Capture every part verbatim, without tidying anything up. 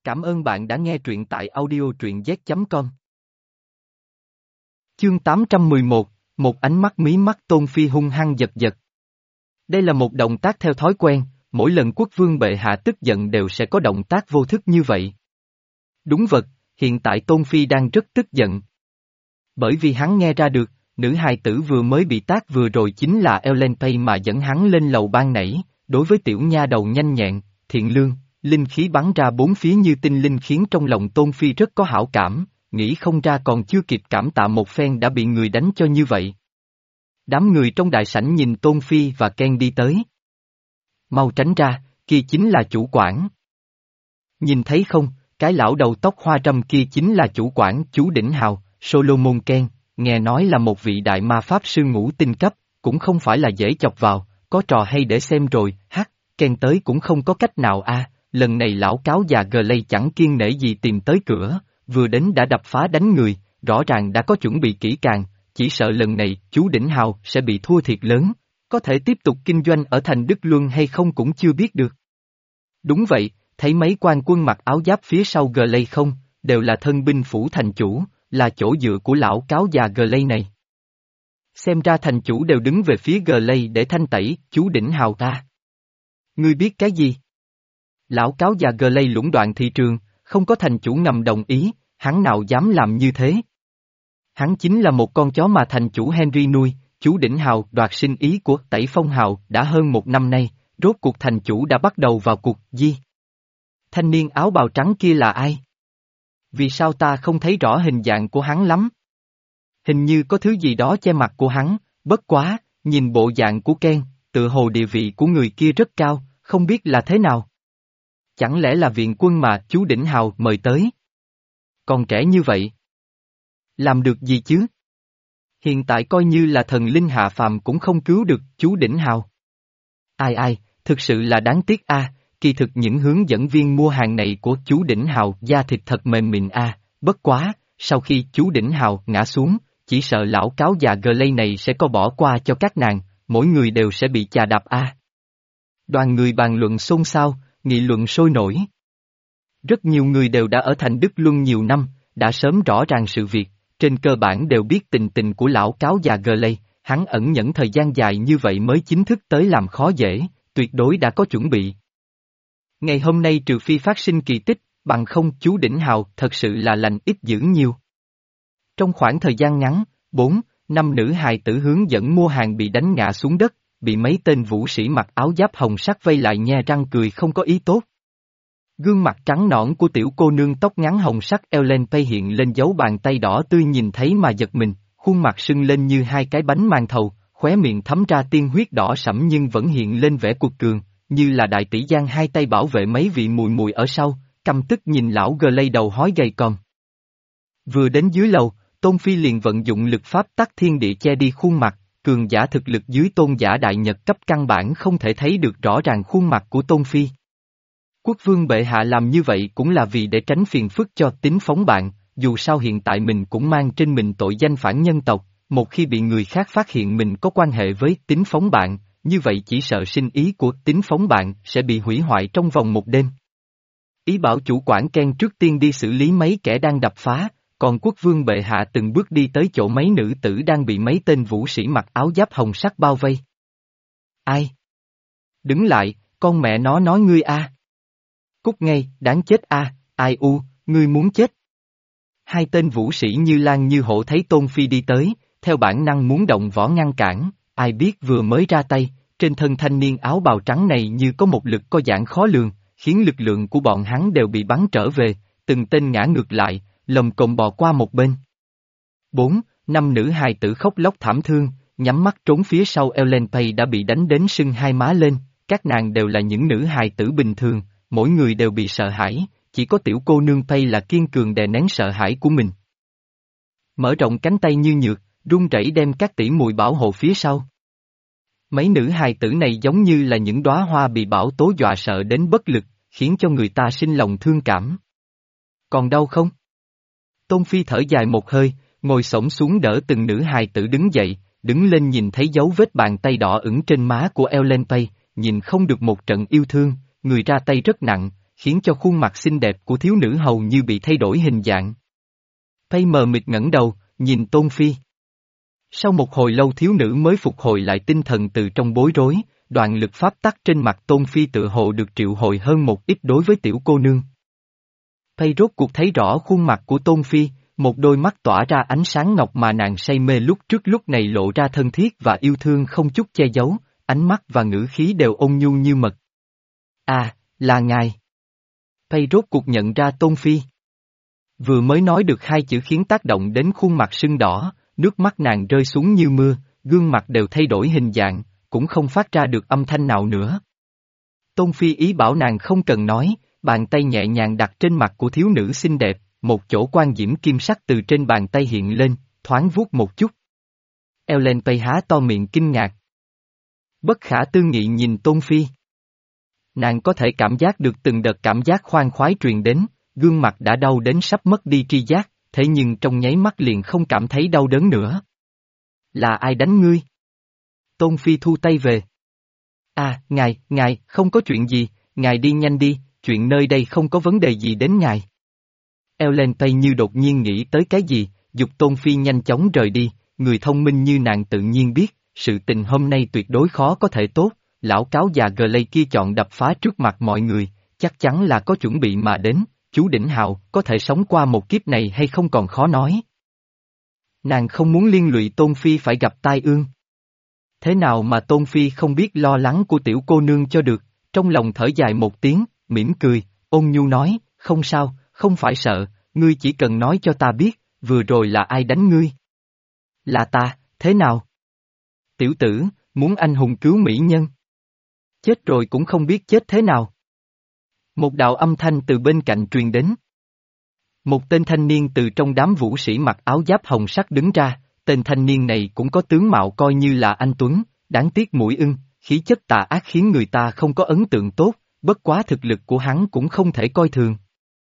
Cảm ơn bạn đã nghe truyện tại audio truyện z chấm com. Chương tám trăm mười một, một ánh mắt mí mắt Tôn Phi hung hăng giật giật. Đây là một động tác theo thói quen, mỗi lần quốc vương bệ hạ tức giận đều sẽ có động tác vô thức như vậy. Đúng vật, hiện tại Tôn Phi đang rất tức giận. Bởi vì hắn nghe ra được, nữ hài tử vừa mới bị tác vừa rồi chính là Ellenpay mà dẫn hắn lên lầu ban nãy, đối với tiểu nha đầu nhanh nhẹn, thiện lương, linh khí bắn ra bốn phía như tinh linh khiến trong lòng Tôn Phi rất có hảo cảm, nghĩ không ra còn chưa kịp cảm tạ một phen đã bị người đánh cho như vậy. Đám người trong đại sảnh nhìn Tôn Phi và Ken đi tới. Mau tránh ra, kia chính là chủ quản. Nhìn thấy không, cái lão đầu tóc hoa râm kia chính là chủ quản chú Đỉnh Hào, Solomon Ken, nghe nói là một vị đại ma pháp sư ngũ tinh cấp, cũng không phải là dễ chọc vào, có trò hay để xem rồi, hắc, Ken tới cũng không có cách nào a. Lần này lão cáo già Glay chẳng kiêng nể gì tìm tới cửa, vừa đến đã đập phá đánh người, rõ ràng đã có chuẩn bị kỹ càng, chỉ sợ lần này chú Đỉnh Hào sẽ bị thua thiệt lớn, có thể tiếp tục kinh doanh ở thành Đức Luân hay không cũng chưa biết được. Đúng vậy, thấy mấy quan quân mặc áo giáp phía sau Glay không, đều là thân binh phủ thành chủ, là chỗ dựa của lão cáo già Glay này. Xem ra thành chủ đều đứng về phía Glay để thanh tẩy chú Đỉnh Hào ta. Ngươi biết cái gì? Lão cáo già Glay lũng đoạn thị trường, không có thành chủ ngầm đồng ý, hắn nào dám làm như thế? Hắn chính là một con chó mà thành chủ Henry nuôi, chú Đỉnh Hào đoạt sinh ý của Tẩy Phong Hào đã hơn một năm nay, rốt cuộc thành chủ đã bắt đầu vào cuộc, gì? Thanh niên áo bào trắng kia là ai? Vì sao ta không thấy rõ hình dạng của hắn lắm? Hình như có thứ gì đó che mặt của hắn, bất quá, nhìn bộ dạng của Ken, tự hồ địa vị của người kia rất cao, không biết là thế nào. Chẳng lẽ là viện quân mà chú Đỉnh Hào mời tới? Còn trẻ như vậy. Làm được gì chứ? Hiện tại coi như là thần linh hạ phàm cũng không cứu được chú Đỉnh Hào. Ai ai, thực sự là đáng tiếc a. Kỳ thực những hướng dẫn viên mua hàng này của chú Đỉnh Hào da thịt thật mềm mịn a. Bất quá, sau khi chú Đỉnh Hào ngã xuống, chỉ sợ lão cáo già Glay này sẽ có bỏ qua cho các nàng, mỗi người đều sẽ bị chà đạp a. Đoàn người bàn luận xôn xao, nghị luận sôi nổi. Rất nhiều người đều đã ở thành Đức Luân nhiều năm, đã sớm rõ ràng sự việc, trên cơ bản đều biết tình tình của lão cáo già Glay, hắn ẩn nhẫn thời gian dài như vậy mới chính thức tới làm khó dễ, tuyệt đối đã có chuẩn bị. Ngày hôm nay trừ phi phát sinh kỳ tích, bằng không chú Đỉnh Hào thật sự là lành ít dữ nhiều. Trong khoảng thời gian ngắn, bốn, năm nữ hài tử hướng dẫn mua hàng bị đánh ngã xuống đất, bị mấy tên vũ sĩ mặc áo giáp hồng sắc vây lại nhe răng cười không có ý tốt. Gương mặt trắng nõn của tiểu cô nương tóc ngắn hồng sắc Ellenpay hiện lên dấu bàn tay đỏ tươi nhìn thấy mà giật mình, khuôn mặt sưng lên như hai cái bánh màn thầu, khóe miệng thấm ra tiên huyết đỏ sẫm nhưng vẫn hiện lên vẻ cuột cường, như là đại tỷ giang hai tay bảo vệ mấy vị mùi mùi ở sau, căm tức nhìn lão Glay đầu hói gầy còm. Vừa đến dưới lầu, Tôn Phi liền vận dụng lực pháp tắc thiên địa che đi khuôn mặt, cường giả thực lực dưới tôn giả đại nhật cấp căn bản không thể thấy được rõ ràng khuôn mặt của Tôn Phi. Quốc vương bệ hạ làm như vậy cũng là vì để tránh phiền phức cho Tính Phóng bạn, dù sao hiện tại mình cũng mang trên mình tội danh phản nhân tộc, một khi bị người khác phát hiện mình có quan hệ với Tính Phóng bạn, như vậy chỉ sợ sinh ý của Tính Phóng bạn sẽ bị hủy hoại trong vòng một đêm. Ý bảo chủ quản Ken trước tiên đi xử lý mấy kẻ đang đập phá, còn quốc vương bệ hạ từng bước đi tới chỗ mấy nữ tử đang bị mấy tên vũ sĩ mặc áo giáp hồng sắc bao vây. Ai? Đứng lại, con mẹ nó nói ngươi a. Cút ngay, đáng chết a, ai u, ngươi muốn chết. Hai tên vũ sĩ như lan như hổ thấy Tôn Phi đi tới, theo bản năng muốn động võ ngăn cản, ai biết vừa mới ra tay, trên thân thanh niên áo bào trắng này như có một lực có giãn khó lường, khiến lực lượng của bọn hắn đều bị bắn trở về, từng tên ngã ngược lại, lồng cồm bò qua một bên. Bốn, năm nữ hài tử khóc lóc thảm thương, nhắm mắt trốn phía sau Ellenpay đã bị đánh đến sưng hai má lên, các nàng đều là những nữ hài tử bình thường, mỗi người đều bị sợ hãi, chỉ có tiểu cô nương Pay là kiên cường đè nén sợ hãi của mình. Mở rộng cánh tay như nhược, run rẩy đem các tỷ muội bảo hộ phía sau. Mấy nữ hài tử này giống như là những đóa hoa bị bão tố dọa sợ đến bất lực, khiến cho người ta sinh lòng thương cảm. Còn đau không? Tôn Phi thở dài một hơi, ngồi xổm xuống đỡ từng nữ hài tử đứng dậy, đứng lên nhìn thấy dấu vết bàn tay đỏ ửng trên má của Ellenpay, nhìn không được một trận yêu thương, người ra tay rất nặng, khiến cho khuôn mặt xinh đẹp của thiếu nữ hầu như bị thay đổi hình dạng. Pay mờ mịt ngẩng đầu, nhìn Tôn Phi. Sau một hồi lâu thiếu nữ mới phục hồi lại tinh thần từ trong bối rối, đoạn lực pháp tắc trên mặt Tôn Phi tự hồ được triệu hồi hơn một ít đối với tiểu cô nương. Pay rốt cuộc thấy rõ khuôn mặt của Tôn Phi, một đôi mắt tỏa ra ánh sáng ngọc mà nàng say mê lúc trước lúc này lộ ra thân thiết và yêu thương không chút che giấu, ánh mắt và ngữ khí đều ôn nhu như mật. À, là ngài. Pay rốt cuộc nhận ra Tôn Phi. Vừa mới nói được hai chữ khiến tác động đến khuôn mặt sưng đỏ, nước mắt nàng rơi xuống như mưa, gương mặt đều thay đổi hình dạng, cũng không phát ra được âm thanh nào nữa. Tôn Phi ý bảo nàng không cần nói, bàn tay nhẹ nhàng đặt trên mặt của thiếu nữ xinh đẹp, một chỗ quan diễm kim sắc từ trên bàn tay hiện lên, thoáng vuốt một chút. Ellen Pay há to miệng kinh ngạc. Bất khả tư nghị nhìn Tôn Phi. Nàng có thể cảm giác được từng đợt cảm giác khoan khoái truyền đến, gương mặt đã đau đến sắp mất đi tri giác, thế nhưng trong nháy mắt liền không cảm thấy đau đớn nữa. Là ai đánh ngươi? Tôn Phi thu tay về. À, ngài, ngài, không có chuyện gì, ngài đi nhanh đi, chuyện nơi đây không có vấn đề gì đến ngài. Ellen Pay như đột nhiên nghĩ tới cái gì, giục Tôn Phi nhanh chóng rời đi, người thông minh như nàng tự nhiên biết, sự tình hôm nay tuyệt đối khó có thể tốt, lão cáo già Glay kia chọn đập phá trước mặt mọi người, chắc chắn là có chuẩn bị mà đến, chú Đỉnh Hạo có thể sống qua một kiếp này hay không còn khó nói. Nàng không muốn liên lụy Tôn Phi phải gặp tai ương. Thế nào mà Tôn Phi không biết lo lắng của tiểu cô nương cho được, trong lòng thở dài một tiếng, mỉm cười, ôn nhu nói, không sao, không phải sợ, ngươi chỉ cần nói cho ta biết, vừa rồi là ai đánh ngươi? Là ta, thế nào? Tiểu tử, muốn anh hùng cứu mỹ nhân. Chết rồi cũng không biết chết thế nào. Một đạo âm thanh từ bên cạnh truyền đến. Một tên thanh niên từ trong đám vũ sĩ mặc áo giáp hồng sắc đứng ra, tên thanh niên này cũng có tướng mạo coi như là anh Tuấn, đáng tiếc mũi ưng, khí chất tà ác khiến người ta không có ấn tượng tốt, bất quá thực lực của hắn cũng không thể coi thường.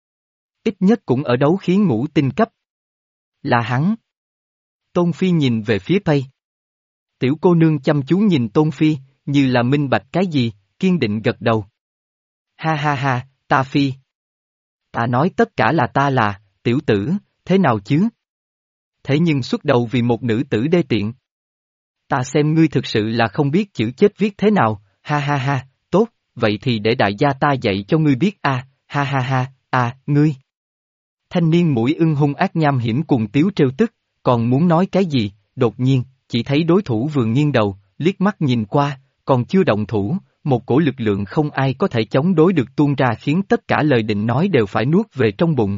Ít nhất cũng ở đấu khí ngũ tinh cấp. Là hắn. Tôn Phi nhìn về phía Tây. Tiểu cô nương chăm chú nhìn Tôn Phi, như là minh bạch cái gì, kiên định gật đầu. Ha ha ha, ta Phi. Ta nói tất cả là ta là, tiểu tử, thế nào chứ? Thế nhưng xuất đầu vì một nữ tử đê tiện. Ta xem ngươi thực sự là không biết chữ chết viết thế nào, ha ha ha, tốt, vậy thì để đại gia ta dạy cho ngươi biết a, ha ha ha, à, ngươi. Thanh niên mũi ưng hung ác nham hiểm cùng tiếu trêu tức, còn muốn nói cái gì, đột nhiên, chỉ thấy đối thủ vừa nghiêng đầu, liếc mắt nhìn qua, còn chưa động thủ, một cổ lực lượng không ai có thể chống đối được tuôn ra khiến tất cả lời định nói đều phải nuốt về trong bụng.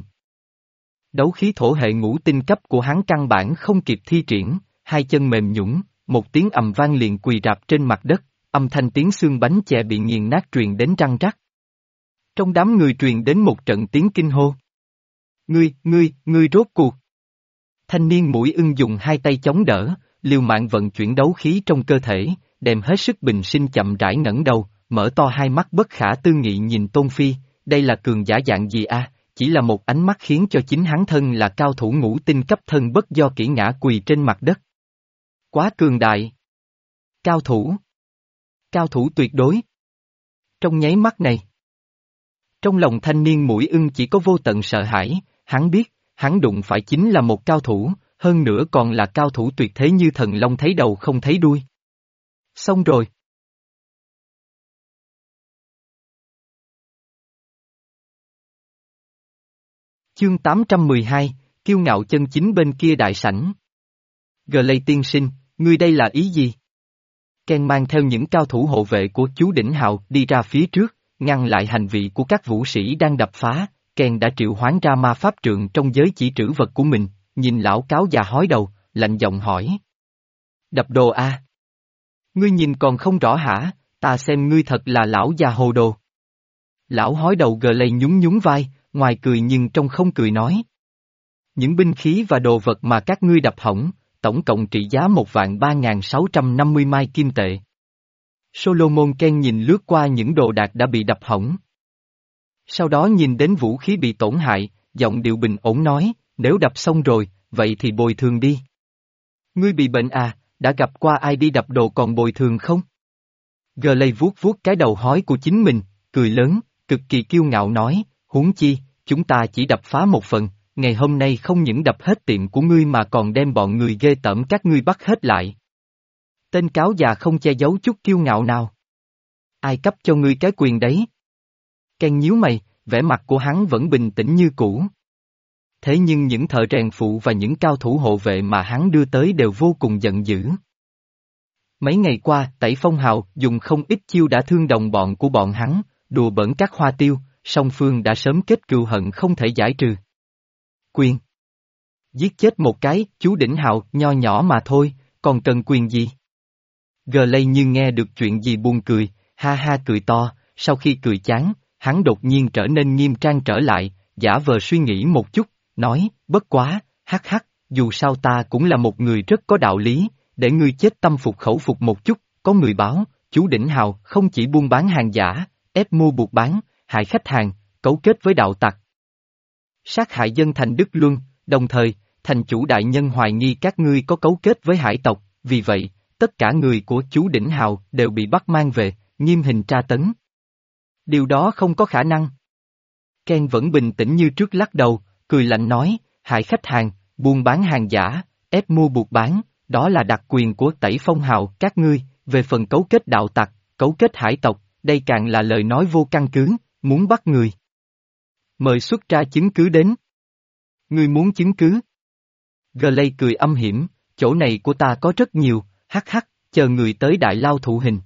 Đấu khí thổ hệ ngũ tinh cấp của hắn căn bản không kịp thi triển, hai chân mềm nhũn, một tiếng ầm vang liền quỳ rạp trên mặt đất, âm thanh tiếng xương bánh chè bị nghiền nát truyền đến răng rắc. Trong đám người truyền đến một trận tiếng kinh hô. Ngươi, ngươi, ngươi rốt cuộc. Thanh niên mũi ưng dùng hai tay chống đỡ, liều mạng vận chuyển đấu khí trong cơ thể, đem hết sức bình sinh chậm rãi ngẩng đầu, mở to hai mắt bất khả tư nghị nhìn Tôn Phi, đây là cường giả dạng gì a? Chỉ là một ánh mắt khiến cho chính hắn thân là cao thủ ngũ tinh cấp thân bất do kỹ ngã quỳ trên mặt đất. Quá cường đại. Cao thủ. Cao thủ tuyệt đối. Trong nháy mắt này. Trong lòng thanh niên mũi ưng chỉ có vô tận sợ hãi, hắn biết, hắn đụng phải chính là một cao thủ, hơn nữa còn là cao thủ tuyệt thế như thần long thấy đầu không thấy đuôi. Xong rồi. Chương tám trăm mười hai, kiêu ngạo chân chính bên kia đại sảnh. Glay tiên sinh, ngươi đây là ý gì? Ken mang theo những cao thủ hộ vệ của chú Đỉnh Hạo đi ra phía trước, ngăn lại hành vi của các vũ sĩ đang đập phá. Ken đã triệu hoán ra ma pháp trượng trong giới chỉ trữ vật của mình, nhìn lão cáo già hói đầu, lạnh giọng hỏi. Đập đồ a? À? Ngươi nhìn còn không rõ hả, ta xem ngươi thật là lão già hồ đồ. Lão hói đầu Glay nhún nhún vai, ngoài cười nhưng trong không cười nói. Những binh khí và đồ vật mà các ngươi đập hỏng, tổng cộng trị giá một vạn ba ngàn sáu trăm năm mươi mai kim tệ. Solomon Ken nhìn lướt qua những đồ đạc đã bị đập hỏng. Sau đó nhìn đến vũ khí bị tổn hại, giọng điệu bình ổn nói, nếu đập xong rồi, vậy thì bồi thường đi. Ngươi bị bệnh à, đã gặp qua ai đi đập đồ còn bồi thường không? Glay vuốt vuốt cái đầu hói của chính mình, cười lớn, cực kỳ kiêu ngạo nói, huống chi, chúng ta chỉ đập phá một phần, ngày hôm nay không những đập hết tiệm của ngươi mà còn đem bọn người ghê tởm các ngươi bắt hết lại. Tên cáo già không che giấu chút kiêu ngạo nào. Ai cấp cho ngươi cái quyền đấy? Ken nhíu mày, vẻ mặt của hắn vẫn bình tĩnh như cũ. Thế nhưng những thợ rèn phụ và những cao thủ hộ vệ mà hắn đưa tới đều vô cùng giận dữ. Mấy ngày qua, Tẩy Phong Hào dùng không ít chiêu đã thương đồng bọn của bọn hắn, đùa bỡn các hoa tiêu, song phương đã sớm kết cừu hận không thể giải trừ. Quyền. Giết chết một cái, chú Đỉnh Hào, nho nhỏ mà thôi, còn cần quyền gì? Gờ lây như nghe được chuyện gì buồn cười, ha ha cười to, sau khi cười chán, hắn đột nhiên trở nên nghiêm trang trở lại, giả vờ suy nghĩ một chút, nói, bất quá, hắc hắc, dù sao ta cũng là một người rất có đạo lý, để ngươi chết tâm phục khẩu phục một chút, có người báo, chú Đỉnh Hào không chỉ buôn bán hàng giả, ép mua buộc bán, hại khách hàng, cấu kết với đạo tặc. Sát hại dân thành Đức Luân, đồng thời, thành chủ đại nhân hoài nghi các ngươi có cấu kết với hải tộc, vì vậy, tất cả người của chú Đỉnh Hào đều bị bắt mang về, nghiêm hình tra tấn. Điều đó không có khả năng. Ken vẫn bình tĩnh như trước lắc đầu, cười lạnh nói, hại khách hàng, buôn bán hàng giả, ép mua buộc bán, đó là đặc quyền của Tẩy Phong Hào các ngươi, về phần cấu kết đạo tặc, cấu kết hải tộc, đây càng là lời nói vô căn cứ, muốn bắt người. Mời xuất ra chứng cứ đến. Ngươi muốn chứng cứ? Glay cười âm hiểm, chỗ này của ta có rất nhiều, hắc hắc, chờ người tới đại lao thụ hình.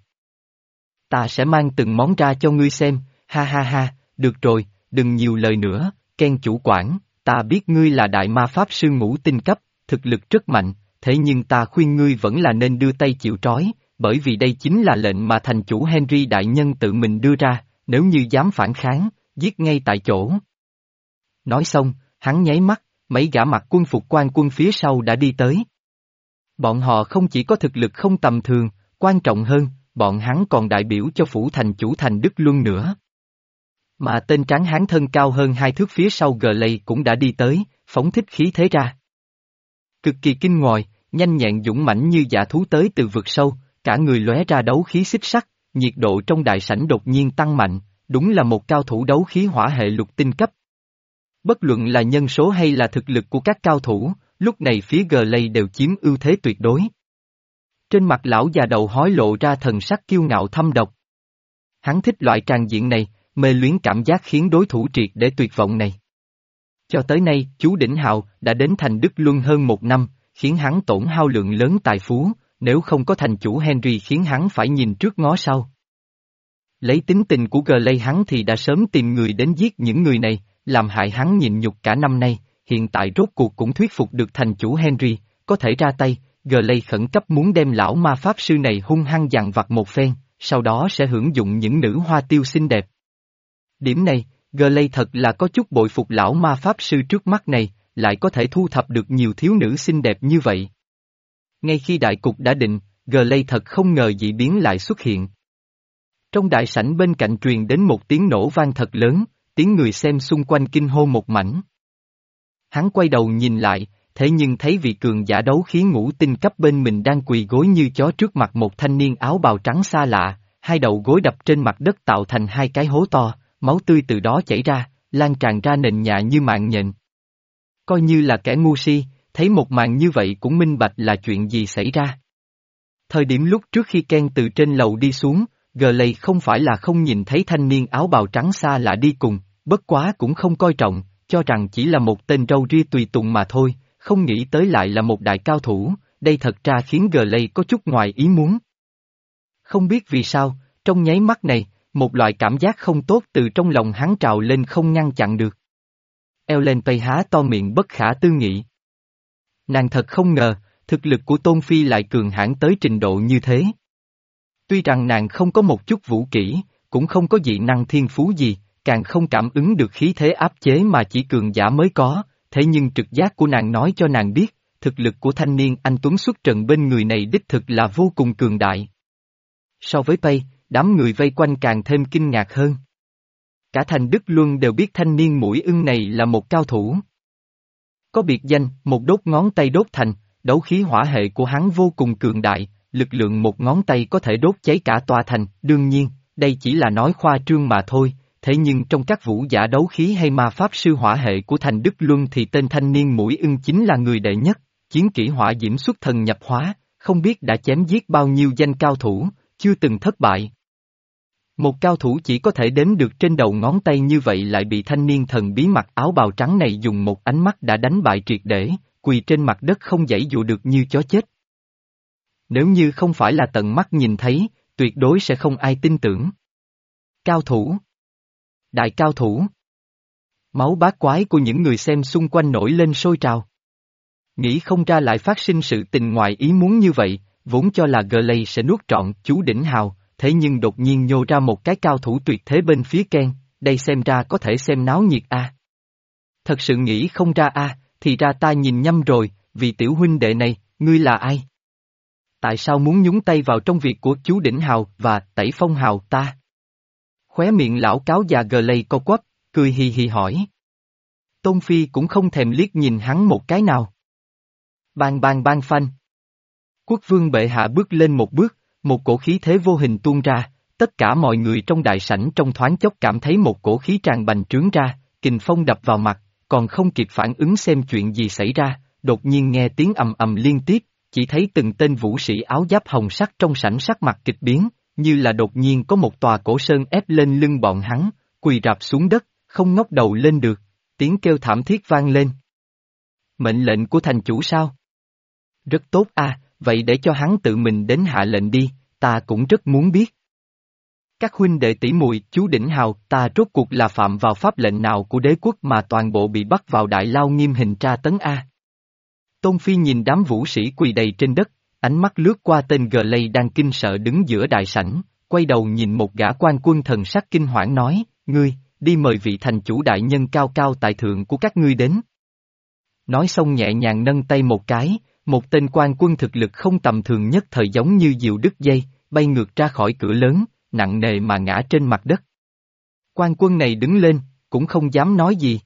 Ta sẽ mang từng món ra cho ngươi xem, ha ha ha, được rồi, đừng nhiều lời nữa, Ken chủ quản, ta biết ngươi là đại ma pháp sư ngũ tinh cấp, thực lực rất mạnh, thế nhưng ta khuyên ngươi vẫn là nên đưa tay chịu trói, bởi vì đây chính là lệnh mà thành chủ Henry đại nhân tự mình đưa ra, nếu như dám phản kháng, giết ngay tại chỗ. Nói xong, hắn nháy mắt, mấy gã mặc quân phục quan quân phía sau đã đi tới. Bọn họ không chỉ có thực lực không tầm thường, quan trọng hơn, bọn hắn còn đại biểu cho phủ thành chủ thành Đức Luân nữa. Mà tên tráng hán thân cao hơn hai thước phía sau Glay cũng đã đi tới, phóng thích khí thế ra. Cực kỳ kinh ngòi, nhanh nhẹn dũng mãnh như dạ thú tới từ vực sâu, cả người lóe ra đấu khí xích sắc, nhiệt độ trong đại sảnh đột nhiên tăng mạnh, đúng là một cao thủ đấu khí hỏa hệ lục tinh cấp. Bất luận là nhân số hay là thực lực của các cao thủ, lúc này phía Glay đều chiếm ưu thế tuyệt đối. Trên mặt lão già đầu hói lộ ra thần sắc kiêu ngạo thâm độc. Hắn thích loại tràng diện này, mê luyến cảm giác khiến đối thủ triệt để tuyệt vọng này. Cho tới nay, chú Đỉnh Hào đã đến thành Đức Luân hơn một năm, khiến hắn tổn hao lượng lớn tài phú, nếu không có thành chủ Henry khiến hắn phải nhìn trước ngó sau. Lấy tính tình của Glay hắn thì đã sớm tìm người đến giết những người này, làm hại hắn nhịn nhục cả năm nay, hiện tại rốt cuộc cũng thuyết phục được thành chủ Henry, có thể ra tay, Glay khẩn cấp muốn đem lão ma pháp sư này hung hăng dằn vặt một phen, sau đó sẽ hưởng dụng những nữ hoa tiêu xinh đẹp. Điểm này, Glay thật là có chút bội phục lão ma pháp sư trước mắt này, lại có thể thu thập được nhiều thiếu nữ xinh đẹp như vậy. Ngay khi đại cục đã định, Glay thật không ngờ dị biến lại xuất hiện. Trong đại sảnh bên cạnh truyền đến một tiếng nổ vang thật lớn, tiếng người xem xung quanh kinh hô một mảnh. Hắn quay đầu nhìn lại, thế nhưng thấy vị cường giả đấu khí ngũ tinh cấp bên mình đang quỳ gối như chó trước mặt một thanh niên áo bào trắng xa lạ, hai đầu gối đập trên mặt đất tạo thành hai cái hố to, máu tươi từ đó chảy ra, lan tràn ra nền nhà như mạng nhện. Coi như là kẻ ngu si, thấy một màn như vậy cũng minh bạch là chuyện gì xảy ra. Thời điểm lúc trước khi Ken từ trên lầu đi xuống, Glay không phải là không nhìn thấy thanh niên áo bào trắng xa lạ đi cùng, bất quá cũng không coi trọng, cho rằng chỉ là một tên râu ria tùy tùng mà thôi, không nghĩ tới lại là một đại cao thủ, đây thật ra khiến Glay có chút ngoài ý muốn. Không biết vì sao, trong nháy mắt này, một loại cảm giác không tốt từ trong lòng hắn trào lên không ngăn chặn được. Ellen Pay há to miệng bất khả tư nghị. Nàng thật không ngờ, thực lực của Tôn Phi lại cường hãn tới trình độ như thế. Tuy rằng nàng không có một chút vũ kỹ, cũng không có dị năng thiên phú gì, càng không cảm ứng được khí thế áp chế mà chỉ cường giả mới có, thế nhưng trực giác của nàng nói cho nàng biết, thực lực của thanh niên anh Tuấn xuất trận bên người này đích thực là vô cùng cường đại. So với Pay, đám người vây quanh càng thêm kinh ngạc hơn. Cả thành Đức Luân đều biết thanh niên mũi ưng này là một cao thủ. Có biệt danh, một đốt ngón tay đốt thành, đấu khí hỏa hệ của hắn vô cùng cường đại, lực lượng một ngón tay có thể đốt cháy cả tòa thành, đương nhiên, đây chỉ là nói khoa trương mà thôi, thế nhưng trong các vũ giả đấu khí hay ma pháp sư hỏa hệ của Thành Đức Luân thì tên thanh niên mũi ưng chính là người đệ nhất, chiến kỹ hỏa diễm xuất thần nhập hóa, không biết đã chém giết bao nhiêu danh cao thủ, chưa từng thất bại. Một cao thủ chỉ có thể đếm được trên đầu ngón tay như vậy lại bị thanh niên thần bí mặc áo bào trắng này dùng một ánh mắt đã đánh bại triệt để, quỳ trên mặt đất không giãy dụa được như chó chết. Nếu như không phải là tận mắt nhìn thấy, tuyệt đối sẽ không ai tin tưởng. Cao thủ. Đại cao thủ. Máu bát quái của những người xem xung quanh nổi lên sôi trào. Nghĩ không ra lại phát sinh sự tình ngoài ý muốn như vậy, vốn cho là Glay sẽ nuốt trọn chú đỉnh hào, thế nhưng đột nhiên nhô ra một cái cao thủ tuyệt thế bên phía Ken, đây xem ra có thể xem náo nhiệt a. À. Thật sự nghĩ không ra a, à, thì ra ta nhìn nhầm rồi, vì tiểu huynh đệ này, ngươi là ai? Tại sao muốn nhúng tay vào trong việc của chú đỉnh hào và tẩy phong hào ta? Khóe miệng lão cáo già Glay co quắp, cười hì hì hỏi. Tôn Phi cũng không thèm liếc nhìn hắn một cái nào. Bang bang bang phanh. Quốc vương bệ hạ bước lên một bước, một cổ khí thế vô hình tuôn ra, tất cả mọi người trong đại sảnh trong thoáng chốc cảm thấy một cổ khí tràn bành trướng ra, kình phong đập vào mặt, còn không kịp phản ứng xem chuyện gì xảy ra, đột nhiên nghe tiếng ầm ầm liên tiếp, chỉ thấy từng tên vũ sĩ áo giáp hồng sắc trong sảnh sắc mặt kịch biến, như là đột nhiên có một tòa cổ sơn ép lên lưng bọn hắn, quỳ rạp xuống đất, không ngóc đầu lên được, tiếng kêu thảm thiết vang lên. Mệnh lệnh của thành chủ sao? Rất tốt a, vậy để cho hắn tự mình đến hạ lệnh đi, ta cũng rất muốn biết. Các huynh đệ tỷ muội, chú đỉnh hào, ta rốt cuộc là phạm vào pháp lệnh nào của đế quốc mà toàn bộ bị bắt vào đại lao nghiêm hình tra tấn a? Tôn Phi nhìn đám vũ sĩ quỳ đầy trên đất, ánh mắt lướt qua tên Glay đang kinh sợ đứng giữa đại sảnh, quay đầu nhìn một gã quan quân thần sắc kinh hoảng nói, ngươi, đi mời vị thành chủ đại nhân cao cao tại thượng của các ngươi đến. Nói xong nhẹ nhàng nâng tay một cái, một tên quan quân thực lực không tầm thường nhất thời giống như diều đứt dây, bay ngược ra khỏi cửa lớn, nặng nề mà ngã trên mặt đất. Quan quân này đứng lên, cũng không dám nói gì.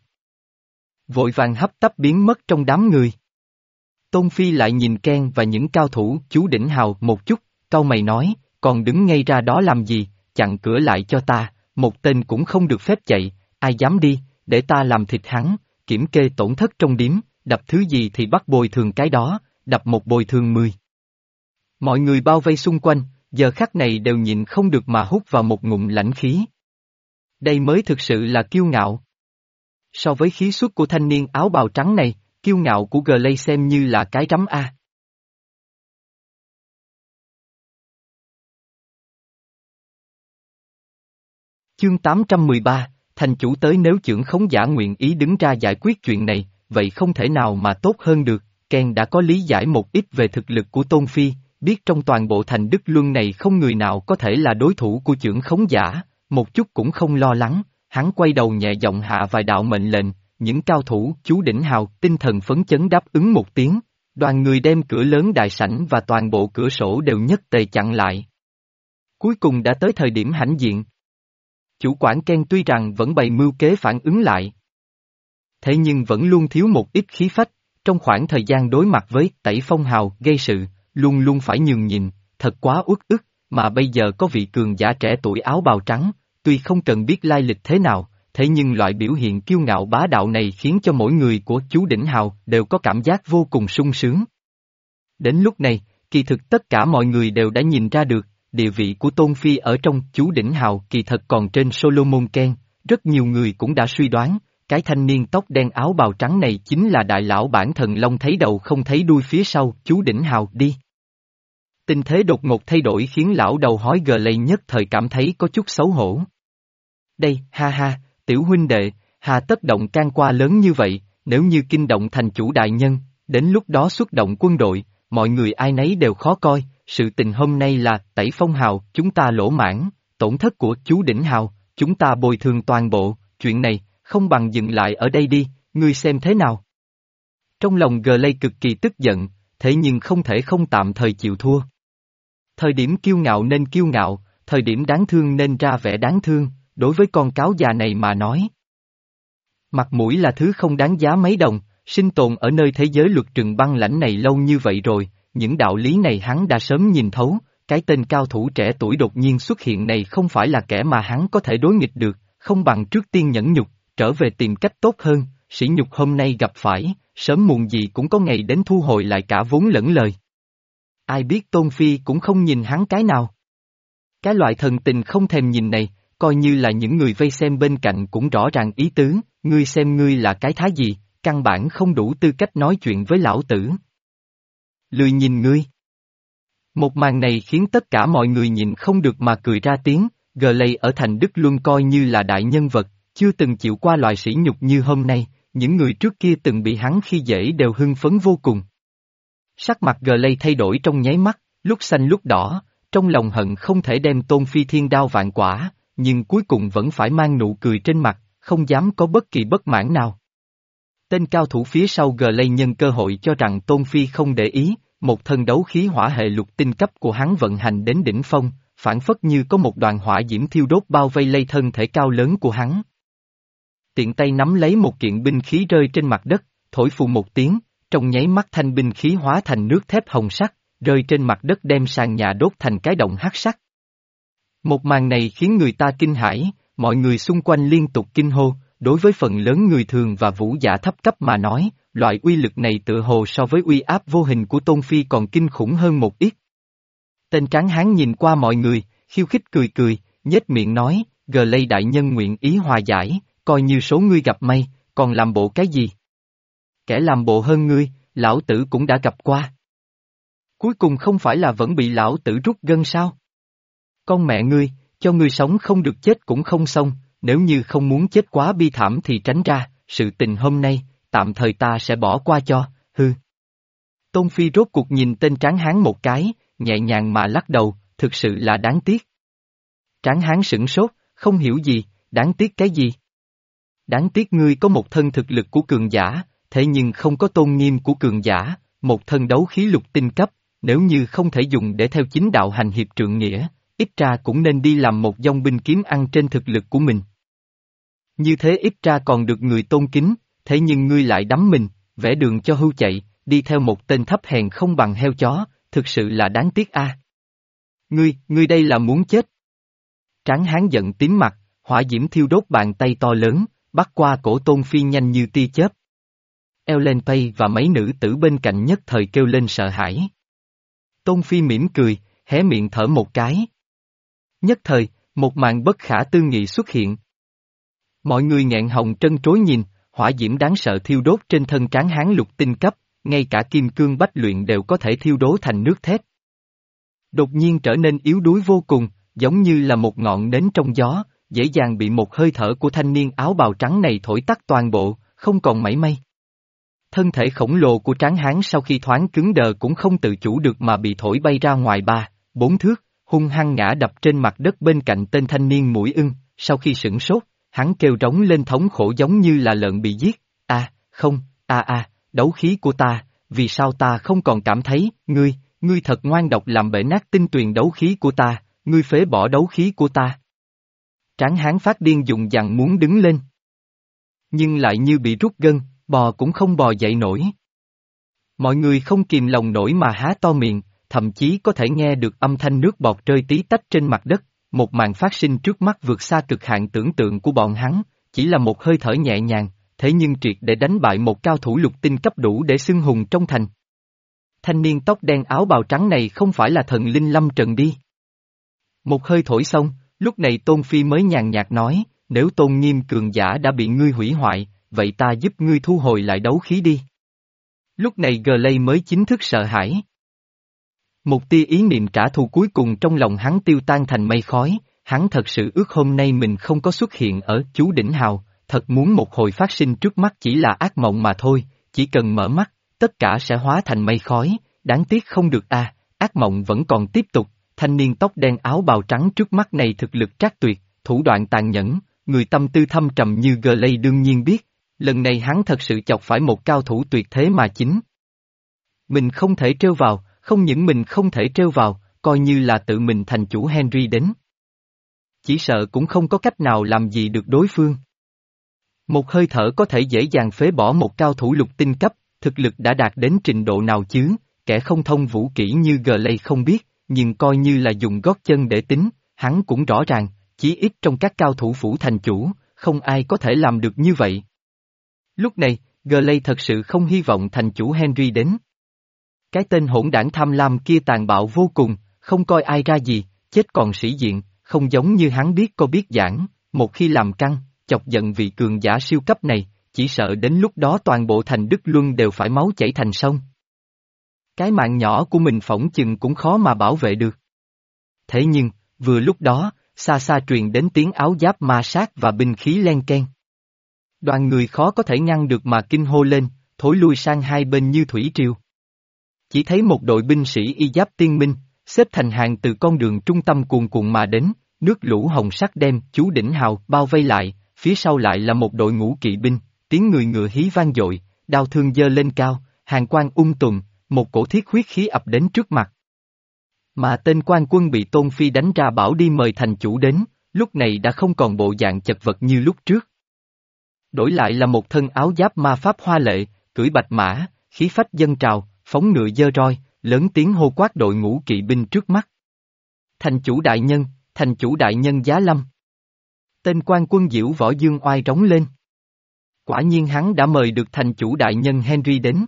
Vội vàng hấp tấp biến mất trong đám người. Tôn Phi lại nhìn Ken và những cao thủ chú đỉnh hào một chút, cau mày nói, còn đứng ngay ra đó làm gì, chặn cửa lại cho ta, một tên cũng không được phép chạy, ai dám đi, để ta làm thịt hắn, kiểm kê tổn thất trong điếm, đập thứ gì thì bắt bồi thường cái đó, đập một bồi thường mười. Mọi người bao vây xung quanh, giờ khắc này đều nhịn không được mà hút vào một ngụm lãnh khí. Đây mới thực sự là kiêu ngạo. So với khí xuất của thanh niên áo bào trắng này, kiêu ngạo của Glay xem như là cái rắm a. Chương tám trăm mười ba, thành chủ tới, nếu chưởng khống giả nguyện ý đứng ra giải quyết chuyện này, vậy không thể nào mà tốt hơn được. Ken đã có lý giải một ít về thực lực của Tôn Phi, biết trong toàn bộ thành Đức Luân này không người nào có thể là đối thủ của chưởng khống giả, một chút cũng không lo lắng, hắn quay đầu nhẹ giọng hạ vài đạo mệnh lệnh, những cao thủ chú đỉnh hào tinh thần phấn chấn đáp ứng một tiếng, đoàn người đem cửa lớn đại sảnh và toàn bộ cửa sổ đều nhất tề chặn lại. Cuối cùng đã tới thời điểm hãnh diện. Chủ quản Ken tuy rằng vẫn bày mưu kế phản ứng lại, thế nhưng vẫn luôn thiếu một ít khí phách, trong khoảng thời gian đối mặt với tẩy phong hào gây sự, luôn luôn phải nhường nhịn, thật quá uất ức, mà bây giờ có vị cường giả trẻ tuổi áo bào trắng, tuy không cần biết lai lịch thế nào, thế nhưng loại biểu hiện kiêu ngạo bá đạo này khiến cho mỗi người của chú đỉnh hào đều có cảm giác vô cùng sung sướng. Đến lúc này, kỳ thực tất cả mọi người đều đã nhìn ra được, địa vị của Tôn Phi ở trong chú đỉnh hào kỳ thật còn trên Solomon Ken, rất nhiều người cũng đã suy đoán, cái thanh niên tóc đen áo bào trắng này chính là đại lão bản thần long thấy đầu không thấy đuôi phía sau chú đỉnh hào đi. Tình thế đột ngột thay đổi khiến lão đầu hói Glay nhất thời cảm thấy có chút xấu hổ. Đây, ha ha, tiểu huynh đệ, hà tất động can qua lớn như vậy, nếu như kinh động thành chủ đại nhân, đến lúc đó xuất động quân đội, mọi người ai nấy đều khó coi, sự tình hôm nay là tẩy phong hào, chúng ta lỗ mãn, tổn thất của chú đỉnh hào, chúng ta bồi thường toàn bộ, chuyện này, không bằng dừng lại ở đây đi, ngươi xem thế nào. Trong lòng Glay cực kỳ tức giận, thế nhưng không thể không tạm thời chịu thua. Thời điểm kiêu ngạo nên kiêu ngạo, thời điểm đáng thương nên ra vẻ đáng thương, đối với con cáo già này mà nói. Mặt mũi là thứ không đáng giá mấy đồng, sinh tồn ở nơi thế giới luật trừng băng lãnh này lâu như vậy rồi, những đạo lý này hắn đã sớm nhìn thấu, cái tên cao thủ trẻ tuổi đột nhiên xuất hiện này không phải là kẻ mà hắn có thể đối nghịch được, không bằng trước tiên nhẫn nhục, trở về tìm cách tốt hơn, sỉ nhục hôm nay gặp phải, sớm muộn gì cũng có ngày đến thu hồi lại cả vốn lẫn lời. Ai biết Tôn Phi cũng không nhìn hắn cái nào. Cái loại thần tình không thèm nhìn này, coi như là những người vây xem bên cạnh cũng rõ ràng ý tứ, ngươi xem ngươi là cái thái gì, căn bản không đủ tư cách nói chuyện với lão tử. Lười nhìn ngươi. Một màn này khiến tất cả mọi người nhìn không được mà cười ra tiếng, Glay ở thành Đức Luân coi như là đại nhân vật, chưa từng chịu qua loại sỉ nhục như hôm nay, những người trước kia từng bị hắn khi dễ đều hưng phấn vô cùng. Sắc mặt Glay thay đổi trong nháy mắt, lúc xanh lúc đỏ, trong lòng hận không thể đem Tôn Phi thiên đao vạn quả, nhưng cuối cùng vẫn phải mang nụ cười trên mặt, không dám có bất kỳ bất mãn nào. Tên cao thủ phía sau Glay nhân cơ hội cho rằng Tôn Phi không để ý, một thân đấu khí hỏa hệ lục tinh cấp của hắn vận hành đến đỉnh phong, phản phất như có một đoàn hỏa diễm thiêu đốt bao vây lấy thân thể cao lớn của hắn. Tiện tay nắm lấy một kiện binh khí rơi trên mặt đất, thổi phù một tiếng, trong nháy mắt thanh binh khí hóa thành nước thép hồng sắc, rơi trên mặt đất đem sàn nhà đốt thành cái động hắc sắc. Một màn này khiến người ta kinh hãi, mọi người xung quanh liên tục kinh hô, đối với phần lớn người thường và vũ giả thấp cấp mà nói, loại uy lực này tựa hồ so với uy áp vô hình của Tôn Phi còn kinh khủng hơn một ít. Tên tráng hán nhìn qua mọi người, khiêu khích cười cười, nhếch miệng nói, Glay đại nhân nguyện ý hòa giải, coi như số ngươi gặp may, còn làm bộ cái gì? Kẻ làm bộ hơn ngươi, lão tử cũng đã gặp qua. Cuối cùng không phải là vẫn bị lão tử rút gân sao? Con mẹ ngươi, cho ngươi sống không được chết cũng không xong, nếu như không muốn chết quá bi thảm thì tránh ra, sự tình hôm nay, tạm thời ta sẽ bỏ qua cho, hư. Tôn Phi rốt cuộc nhìn tên tráng hán một cái, nhẹ nhàng mà lắc đầu, thực sự là đáng tiếc. Tráng hán sửng sốt, không hiểu gì, đáng tiếc cái gì? Đáng tiếc ngươi có một thân thực lực của cường giả, thế nhưng không có tôn nghiêm của cường giả, một thân đấu khí lục tinh cấp, nếu như không thể dùng để theo chính đạo hành hiệp trượng nghĩa, ít ra cũng nên đi làm một dòng binh kiếm ăn trên thực lực của mình. Như thế ít ra còn được người tôn kính, thế nhưng ngươi lại đắm mình, vẽ đường cho hưu chạy, đi theo một tên thấp hèn không bằng heo chó, thực sự là đáng tiếc a. Ngươi, ngươi đây là muốn chết. Tráng hán giận tím mặt, hỏa diễm thiêu đốt bàn tay to lớn, bắt qua cổ Tôn Phi nhanh như tia chớp. Ellen Page và mấy nữ tử bên cạnh nhất thời kêu lên sợ hãi. Tôn Phi mỉm cười, hé miệng thở một cái. Nhất thời, một màn bất khả tư nghị xuất hiện. Mọi người nghẹn họng trân trối nhìn, hỏa diễm đáng sợ thiêu đốt trên thân tráng hán lục tinh cấp, ngay cả kim cương bách luyện đều có thể thiêu đốt thành nước thép. Đột nhiên trở nên yếu đuối vô cùng, giống như là một ngọn nến trong gió, dễ dàng bị một hơi thở của thanh niên áo bào trắng này thổi tắt toàn bộ, không còn mảy may. Thân thể khổng lồ của tráng hán sau khi thoáng cứng đờ cũng không tự chủ được mà bị thổi bay ra ngoài ba, bốn thước, hung hăng ngã đập trên mặt đất bên cạnh tên thanh niên mũi ưng, sau khi sửng sốt, hắn kêu rống lên thống khổ giống như là lợn bị giết, a, à, không, a a, à, đấu khí của ta, vì sao ta không còn cảm thấy, ngươi, ngươi thật ngoan độc làm bể nát tinh tuyền đấu khí của ta, ngươi phế bỏ đấu khí của ta. Tráng hán phát điên dùng dằn muốn đứng lên. Nhưng lại như bị rút gân, bò cũng không bò dậy nổi. Mọi người không kìm lòng nổi mà há to miệng, thậm chí có thể nghe được âm thanh nước bọt rơi tí tách trên mặt đất, một màn phát sinh trước mắt vượt xa cực hạn tưởng tượng của bọn hắn, chỉ là một hơi thở nhẹ nhàng, thế nhưng triệt để đánh bại một cao thủ lục tinh cấp đủ để xưng hùng trong thành. Thanh niên tóc đen áo bào trắng này không phải là thần linh lâm trần đi. Một hơi thổi xong, lúc này Tôn Phi mới nhàn nhạt nói, nếu tôn nghiêm cường giả đã bị ngươi hủy hoại, vậy ta giúp ngươi thu hồi lại đấu khí đi. Lúc này Glay mới chính thức sợ hãi. Một tia ý niệm trả thù cuối cùng trong lòng hắn tiêu tan thành mây khói, hắn thật sự ước hôm nay mình không có xuất hiện ở chú đỉnh hào, thật muốn một hồi phát sinh trước mắt chỉ là ác mộng mà thôi, chỉ cần mở mắt, tất cả sẽ hóa thành mây khói, đáng tiếc không được à, ác mộng vẫn còn tiếp tục, thanh niên tóc đen áo bào trắng trước mắt này thực lực trác tuyệt, thủ đoạn tàn nhẫn, người tâm tư thâm trầm như Glay đương nhiên biết, lần này hắn thật sự chọc phải một cao thủ tuyệt thế mà chính. Mình không thể trêu vào, không những mình không thể trêu vào, coi như là tự mình thành chủ Henry đến. Chỉ sợ cũng không có cách nào làm gì được đối phương. Một hơi thở có thể dễ dàng phế bỏ một cao thủ lục tinh cấp, thực lực đã đạt đến trình độ nào chứ, kẻ không thông vũ kỹ như Glay không biết, nhưng coi như là dùng gót chân để tính, hắn cũng rõ ràng, chí ít trong các cao thủ phủ thành chủ, không ai có thể làm được như vậy. Lúc này, Glay thật sự không hy vọng thành chủ Henry đến. Cái tên hỗn đảng tham lam kia tàn bạo vô cùng, không coi ai ra gì, chết còn sĩ diện, không giống như hắn biết có biết giảng, một khi làm căng, chọc giận vị cường giả siêu cấp này, chỉ sợ đến lúc đó toàn bộ thành Đức Luân đều phải máu chảy thành sông. Cái mạng nhỏ của mình phỏng chừng cũng khó mà bảo vệ được. Thế nhưng, vừa lúc đó, xa xa truyền đến tiếng áo giáp ma sát và binh khí len keng. Đoàn người khó có thể ngăn được mà kinh hô lên, thối lui sang hai bên như thủy triều. Chỉ thấy một đội binh sĩ y giáp tiên minh, xếp thành hàng từ con đường trung tâm cuồn cuộn mà đến, nước lũ hồng sắc đem chú Đỉnh Hào bao vây lại, phía sau lại là một đội ngũ kỵ binh, tiếng người ngựa hí vang dội, đao thương giơ lên cao, hàng quang ung tùm, một cổ thiết huyết khí ập đến trước mặt. Mà tên quan quân bị Tôn Phi đánh ra bảo đi mời thành chủ đến, lúc này đã không còn bộ dạng chật vật như lúc trước. Đổi lại là một thân áo giáp ma pháp hoa lệ, cưỡi bạch mã, khí phách dâng trào, phóng ngựa giơ roi, lớn tiếng hô quát đội ngũ kỵ binh trước mắt. Thành chủ đại nhân, thành chủ đại nhân giá lâm. Tên quan quân diễu võ dương oai rống lên. Quả nhiên hắn đã mời được thành chủ đại nhân Henry đến.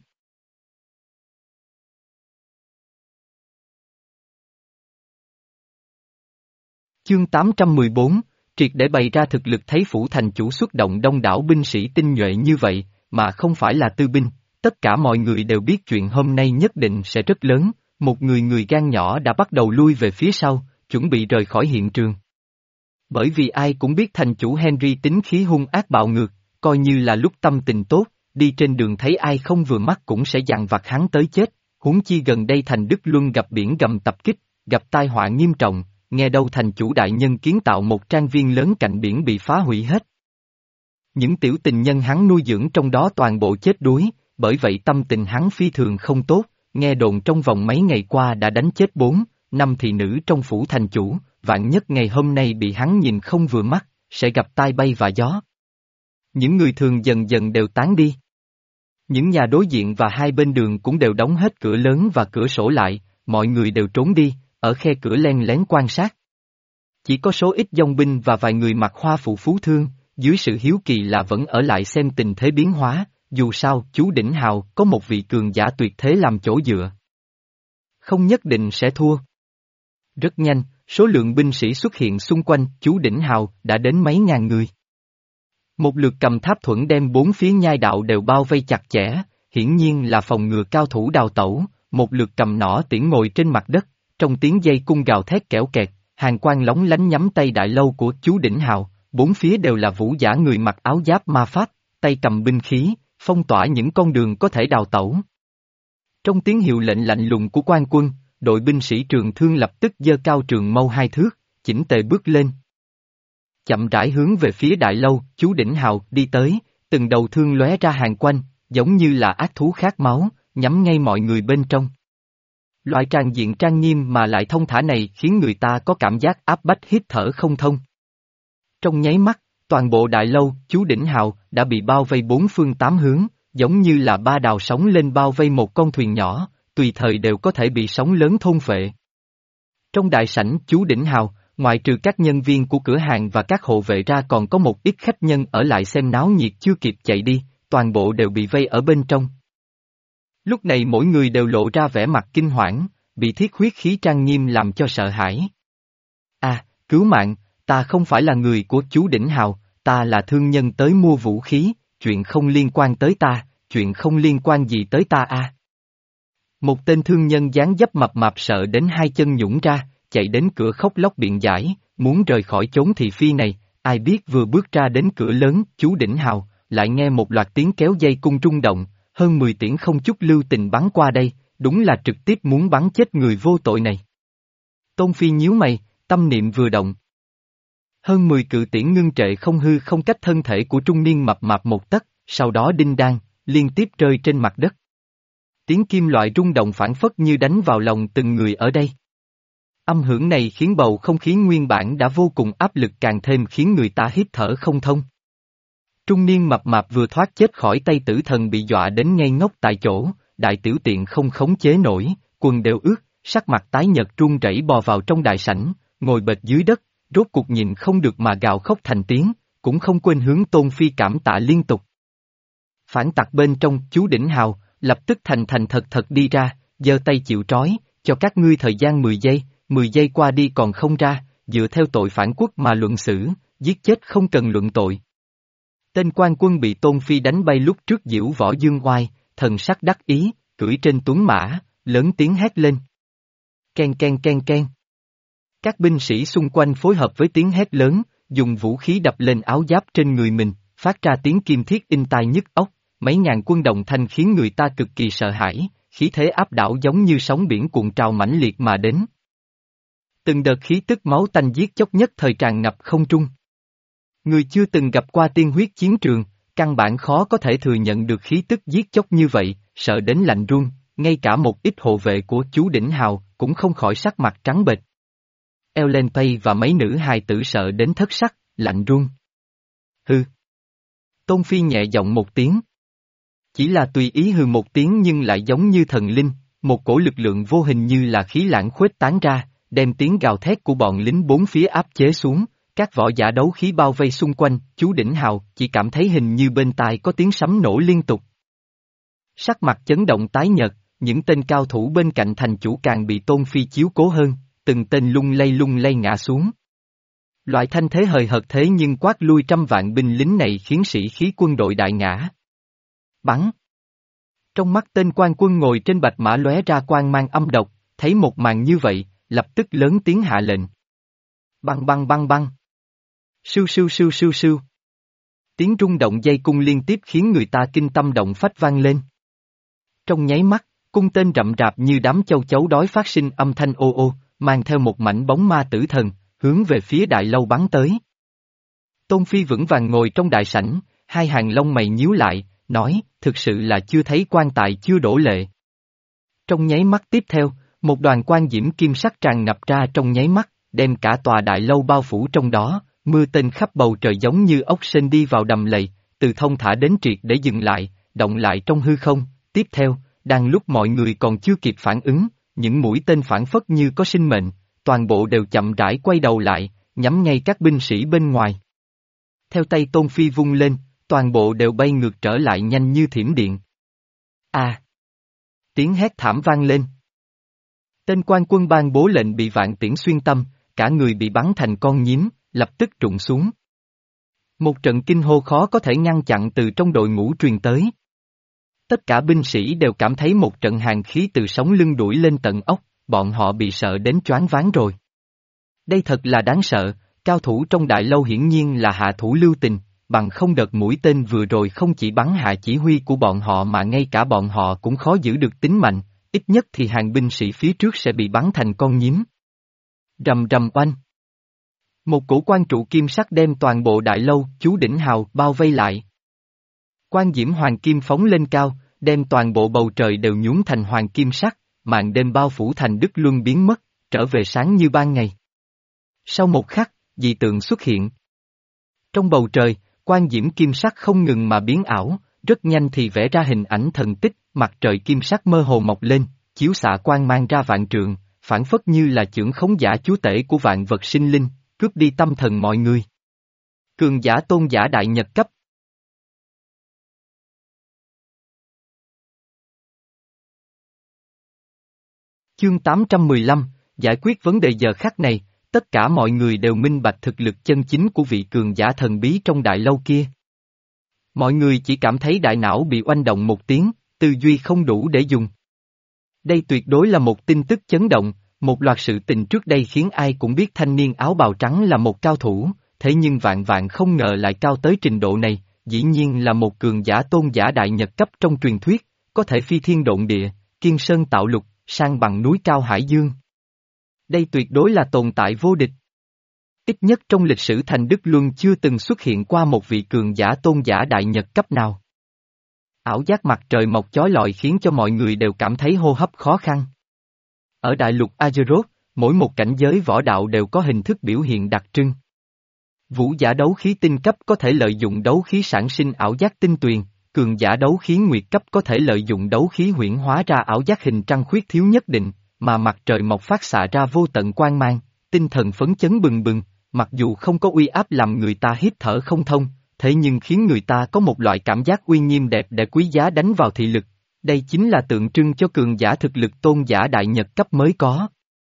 Chương tám trăm mười bốn, triệt để bày ra thực lực thấy phủ thành chủ xuất động đông đảo binh sĩ tinh nhuệ như vậy, mà không phải là tư binh, tất cả mọi người đều biết chuyện hôm nay nhất định sẽ rất lớn, một người người gan nhỏ đã bắt đầu lui về phía sau, chuẩn bị rời khỏi hiện trường. Bởi vì ai cũng biết thành chủ Henry tính khí hung ác bạo ngược, coi như là lúc tâm tình tốt, đi trên đường thấy ai không vừa mắt cũng sẽ dằn vặt hắn tới chết, huống chi gần đây thành Đức Luân gặp biển gầm tập kích, gặp tai họa nghiêm trọng, nghe đâu thành chủ đại nhân kiến tạo một trang viên lớn cạnh biển bị phá hủy hết. Những tiểu tình nhân hắn nuôi dưỡng trong đó toàn bộ chết đuối, bởi vậy tâm tình hắn phi thường không tốt, nghe đồn trong vòng mấy ngày qua đã đánh chết bốn, năm thị nữ trong phủ thành chủ, vạn nhất ngày hôm nay bị hắn nhìn không vừa mắt, sẽ gặp tai bay và gió. Những người thường dần dần đều tán đi. Những nhà đối diện và hai bên đường cũng đều đóng hết cửa lớn và cửa sổ lại, mọi người đều trốn đi, ở khe cửa len lén quan sát. Chỉ có số ít dòng binh và vài người mặc hoa phụ phú thương, dưới sự hiếu kỳ là vẫn ở lại xem tình thế biến hóa, dù sao chú Đỉnh Hào có một vị cường giả tuyệt thế làm chỗ dựa. Không nhất định sẽ thua. Rất nhanh, số lượng binh sĩ xuất hiện xung quanh chú Đỉnh Hào đã đến mấy ngàn người. Một lượt cầm tháp thuẫn đem bốn phía nhai đạo đều bao vây chặt chẽ, hiển nhiên là phòng ngừa cao thủ đào tẩu, một lượt cầm nỏ tiễn ngồi trên mặt đất, trong tiếng dây cung gào thét kẽo kẹt, hàng quang lóng lánh nhắm tay đại lâu của chú Đỉnh Hào, bốn phía đều là vũ giả người mặc áo giáp ma pháp, tay cầm binh khí, phong tỏa những con đường có thể đào tẩu. Trong tiếng hiệu lệnh lạnh lùng của quan quân, đội binh sĩ trường thương lập tức giơ cao trường mâu hai thước, chỉnh tề bước lên. Chậm rãi hướng về phía đại lâu, chú Đỉnh Hào đi tới, từng đầu thương lóe ra hàng quanh, giống như là ác thú khát máu, nhắm ngay mọi người bên trong. Loại tràng diện trang nghiêm mà lại thông thả này khiến người ta có cảm giác áp bách hít thở không thông. Trong nháy mắt, toàn bộ đại lâu, chú Đỉnh Hào, đã bị bao vây bốn phương tám hướng, giống như là ba đào sóng lên bao vây một con thuyền nhỏ, tùy thời đều có thể bị sóng lớn thôn phệ. Trong đại sảnh chú Đỉnh Hào, ngoại trừ các nhân viên của cửa hàng và các hộ vệ ra còn có một ít khách nhân ở lại xem náo nhiệt chưa kịp chạy đi, toàn bộ đều bị vây ở bên trong. Lúc này mỗi người đều lộ ra vẻ mặt kinh hoảng, bị thiết huyết khí trang nghiêm làm cho sợ hãi. À, cứu mạng, ta không phải là người của chú Đỉnh Hào, ta là thương nhân tới mua vũ khí, chuyện không liên quan tới ta, chuyện không liên quan gì tới ta à. Một tên thương nhân dáng dấp mập mạp sợ đến hai chân nhũn ra, chạy đến cửa khóc lóc biện giải, muốn rời khỏi chốn thị phi này, ai biết vừa bước ra đến cửa lớn, chú Đỉnh Hào, lại nghe một loạt tiếng kéo dây cung rung động, hơn mười tiễn không chút lưu tình bắn qua đây, đúng là trực tiếp muốn bắn chết người vô tội này. Tôn Phi nhíu mày, tâm niệm vừa động. Hơn mười cự tiễn ngưng trệ không hư không cách thân thể của trung niên mập mạp một tấc, sau đó đinh đan, liên tiếp rơi trên mặt đất. Tiếng kim loại rung động phảng phất như đánh vào lòng từng người ở đây. Âm hưởng này khiến bầu không khí nguyên bản đã vô cùng áp lực càng thêm khiến người ta hít thở không thông. Trung niên mập mạp vừa thoát chết khỏi tay tử thần bị dọa đến ngây ngốc tại chỗ, đại tiểu tiện không khống chế nổi, quần đều ướt, sắc mặt tái nhợt run rẩy bò vào trong đại sảnh, ngồi bệt dưới đất, rốt cuộc nhịn không được mà gào khóc thành tiếng, cũng không quên hướng Tôn Phi cảm tạ liên tục. Phản tặc bên trong, chú Đỉnh Hào, lập tức thành thành thật thật đi ra, giơ tay chịu trói, cho các ngươi thời gian mười giây, mười giây qua đi còn không ra, dựa theo tội phản quốc mà luận xử, giết chết không cần luận tội. Tên quan quân bị Tôn Phi đánh bay lúc trước diễu võ dương oai, thần sắc đắc ý, cưỡi trên tuấn mã, lớn tiếng hét lên. Ken ken ken ken. Các binh sĩ xung quanh phối hợp với tiếng hét lớn, dùng vũ khí đập lên áo giáp trên người mình, phát ra tiếng kim thiết in tai nhức óc, mấy ngàn quân đồng thanh khiến người ta cực kỳ sợ hãi, khí thế áp đảo giống như sóng biển cuộn trào mãnh liệt mà đến. Từng đợt khí tức máu tanh giết chóc nhất thời tràn ngập không trung. Người chưa từng gặp qua tiên huyết chiến trường, căn bản khó có thể thừa nhận được khí tức giết chóc như vậy, sợ đến lạnh run, ngay cả một ít hộ vệ của chú Đỉnh Hào cũng không khỏi sắc mặt trắng bệch. Ellen Page và mấy nữ hài tử sợ đến thất sắc, lạnh run. Hừ. Tôn Phi nhẹ giọng một tiếng. Chỉ là tùy ý hừ một tiếng nhưng lại giống như thần linh, một cổ lực lượng vô hình như là khí lãng khuếch tán ra, đem tiếng gào thét của bọn lính bốn phía áp chế xuống, các võ giả đấu khí bao vây xung quanh, chú Đỉnh Hào chỉ cảm thấy hình như bên tai có tiếng sấm nổ liên tục. Sắc mặt chấn động tái nhợt, những tên cao thủ bên cạnh thành chủ càng bị Tôn Phi chiếu cố hơn, từng tên lung lay lung lay ngã xuống. Loại thanh thế hời hợt thế nhưng quát lui trăm vạn binh lính này khiến sĩ khí quân đội đại ngã. Bắn! Trong mắt tên quan quân ngồi trên bạch mã lóe ra quang mang âm độc, thấy một màn như vậy, lập tức lớn tiếng hạ lệnh. Băng băng băng băng! Sưu sưu sưu sưu sưu! Tiếng rung động dây cung liên tiếp khiến người ta kinh tâm động phách vang lên. Trong nháy mắt, cung tên rậm rạp như đám châu chấu đói phát sinh âm thanh ô ô, mang theo một mảnh bóng ma tử thần, hướng về phía đại lâu bắn tới. Tôn Phi vững vàng ngồi trong đại sảnh, hai hàng lông mày nhíu lại, nói, thực sự là chưa thấy quan tài chưa đổ lệ. Trong nháy mắt tiếp theo, một đoàn quang diễm kim sắc tràn ngập ra trong nháy mắt, đem cả tòa đại lâu bao phủ trong đó, mưa tên khắp bầu trời giống như ốc sên đi vào đầm lầy, từ thông thả đến triệt để dừng lại, động lại trong hư không, tiếp theo, đang lúc mọi người còn chưa kịp phản ứng, những mũi tên phản phất như có sinh mệnh, toàn bộ đều chậm rãi quay đầu lại, nhắm ngay các binh sĩ bên ngoài. Theo tay Tôn Phi vung lên, toàn bộ đều bay ngược trở lại nhanh như thiểm điện. À! Tiếng hét thảm vang lên. Tên quan quân ban bố lệnh bị vạn tiễn xuyên tâm, cả người bị bắn thành con nhím, lập tức rụng xuống. Một trận kinh hô khó có thể ngăn chặn từ trong đội ngũ truyền tới. Tất cả binh sĩ đều cảm thấy một trận hàn khí từ sống lưng đuổi lên tận ốc, bọn họ bị sợ đến choáng váng rồi. Đây thật là đáng sợ, cao thủ trong đại lâu hiển nhiên là hạ thủ lưu tình, bằng không đợt mũi tên vừa rồi không chỉ bắn hạ chỉ huy của bọn họ mà ngay cả bọn họ cũng khó giữ được tính mạnh, ít nhất thì hàng binh sĩ phía trước sẽ bị bắn thành con nhím. Rầm rầm oanh. Một cổ quan trụ kim sắc đem toàn bộ đại lâu, chú Đỉnh Hào, bao vây lại. Quan diễm hoàng kim phóng lên cao, đem toàn bộ bầu trời đều nhuốm thành hoàng kim sắc, màn đêm bao phủ thành Đức Luân biến mất, trở về sáng như ban ngày. Sau một khắc, dị tượng xuất hiện. Trong bầu trời, quan diễm kim sắc không ngừng mà biến ảo, rất nhanh thì vẽ ra hình ảnh thần tích, mặt trời kim sắc mơ hồ mọc lên, chiếu xạ quang mang ra vạn trượng, phản phất như là chưởng khống giả chúa tể của vạn vật sinh linh, cướp đi tâm thần mọi người. Cường giả tôn giả đại nhật cấp. Chương tám trăm mười lăm, giải quyết vấn đề giờ khắc này, tất cả mọi người đều minh bạch thực lực chân chính của vị cường giả thần bí trong đại lâu kia. Mọi người chỉ cảm thấy đại não bị oanh động một tiếng, tư duy không đủ để dùng. Đây tuyệt đối là một tin tức chấn động, một loạt sự tình trước đây khiến ai cũng biết thanh niên áo bào trắng là một cao thủ, thế nhưng vạn vạn không ngờ lại cao tới trình độ này, dĩ nhiên là một cường giả tôn giả đại nhật cấp trong truyền thuyết, có thể phi thiên độn địa, kiên sơn tạo lục, san bằng núi cao hải dương. Đây tuyệt đối là tồn tại vô địch. Ít nhất trong lịch sử thành Đức Luân chưa từng xuất hiện qua một vị cường giả tôn giả đại nhật cấp nào. Ảo giác mặt trời mọc chói lọi khiến cho mọi người đều cảm thấy hô hấp khó khăn. Ở đại lục Azeroth, mỗi một cảnh giới võ đạo đều có hình thức biểu hiện đặc trưng. Vũ giả đấu khí tinh cấp có thể lợi dụng đấu khí sản sinh ảo giác tinh tuyền, cường giả đấu khí nguyệt cấp có thể lợi dụng đấu khí huyễn hóa ra ảo giác hình trăng khuyết thiếu nhất định, mà mặt trời mọc phát xạ ra vô tận quang mang, tinh thần phấn chấn bừng bừng, mặc dù không có uy áp làm người ta hít thở không thông, thế nhưng khiến người ta có một loại cảm giác uy nghiêm đẹp để quý giá đánh vào thị lực. Đây chính là tượng trưng cho cường giả thực lực tôn giả đại nhật cấp mới có.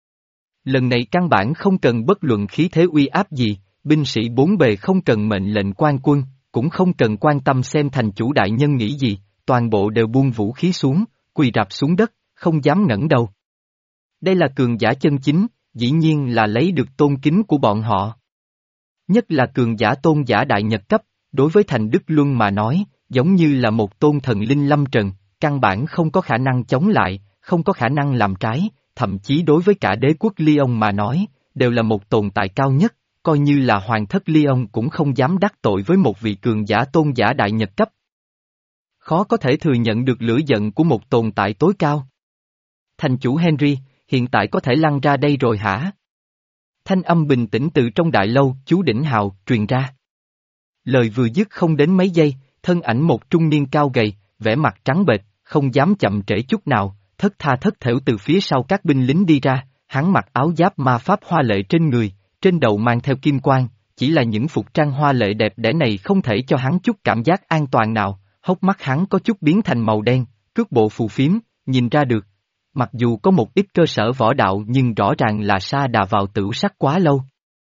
Lần này căn bản không cần bất luận khí thế uy áp gì, binh sĩ bốn bề không cần mệnh lệnh quan quân, cũng không cần quan tâm xem thành chủ đại nhân nghĩ gì, toàn bộ đều buông vũ khí xuống, quỳ rạp xuống đất, không dám ngẩng đầu. Đây là cường giả chân chính, dĩ nhiên là lấy được tôn kính của bọn họ. Nhất là cường giả tôn giả đại nhật cấp, đối với Thành Đức Luân mà nói, giống như là một tôn thần linh lâm trần, căn bản không có khả năng chống lại, không có khả năng làm trái, thậm chí đối với cả đế quốc Lyon mà nói, đều là một tồn tại cao nhất, coi như là hoàng thất Lyon cũng không dám đắc tội với một vị cường giả tôn giả đại nhật cấp. Khó có thể thừa nhận được lửa giận của một tồn tại tối cao. Thành chủ Henry, hiện tại có thể lăn ra đây rồi hả? Thanh âm bình tĩnh từ trong đại lâu, chú Đỉnh Hào, truyền ra. Lời vừa dứt không đến mấy giây, thân ảnh một trung niên cao gầy, vẻ mặt trắng bệch, không dám chậm trễ chút nào, thất tha thất thểu từ phía sau các binh lính đi ra, hắn mặc áo giáp ma pháp hoa lệ trên người, trên đầu mang theo kim quang, chỉ là những phục trang hoa lệ đẹp đẽ này không thể cho hắn chút cảm giác an toàn nào, hốc mắt hắn có chút biến thành màu đen, cước bộ phù phiếm, nhìn ra được. Mặc dù có một ít cơ sở võ đạo nhưng rõ ràng là sa đà vào tửu sắc quá lâu.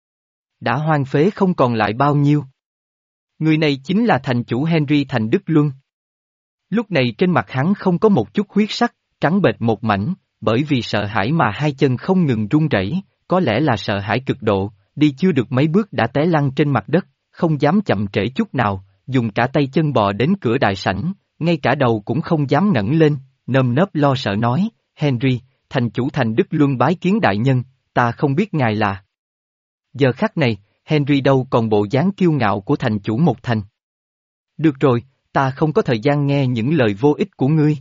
Đã hoang phế không còn lại bao nhiêu. Người này chính là thành chủ Henry Thành Đức Luân. Lúc này trên mặt hắn không có một chút huyết sắc, trắng bệch một mảnh, bởi vì sợ hãi mà hai chân không ngừng run rẩy, có lẽ là sợ hãi cực độ, đi chưa được mấy bước đã té lăn trên mặt đất, không dám chậm trễ chút nào, dùng cả tay chân bò đến cửa đại sảnh, ngay cả đầu cũng không dám ngẩng lên, nơm nớp lo sợ nói, Henry, thành chủ Thành Đức Luân bái kiến đại nhân, ta không biết ngài là. Giờ khắc này, Henry đâu còn bộ dáng kiêu ngạo của thành chủ một thành. Được rồi, ta không có thời gian nghe những lời vô ích của ngươi.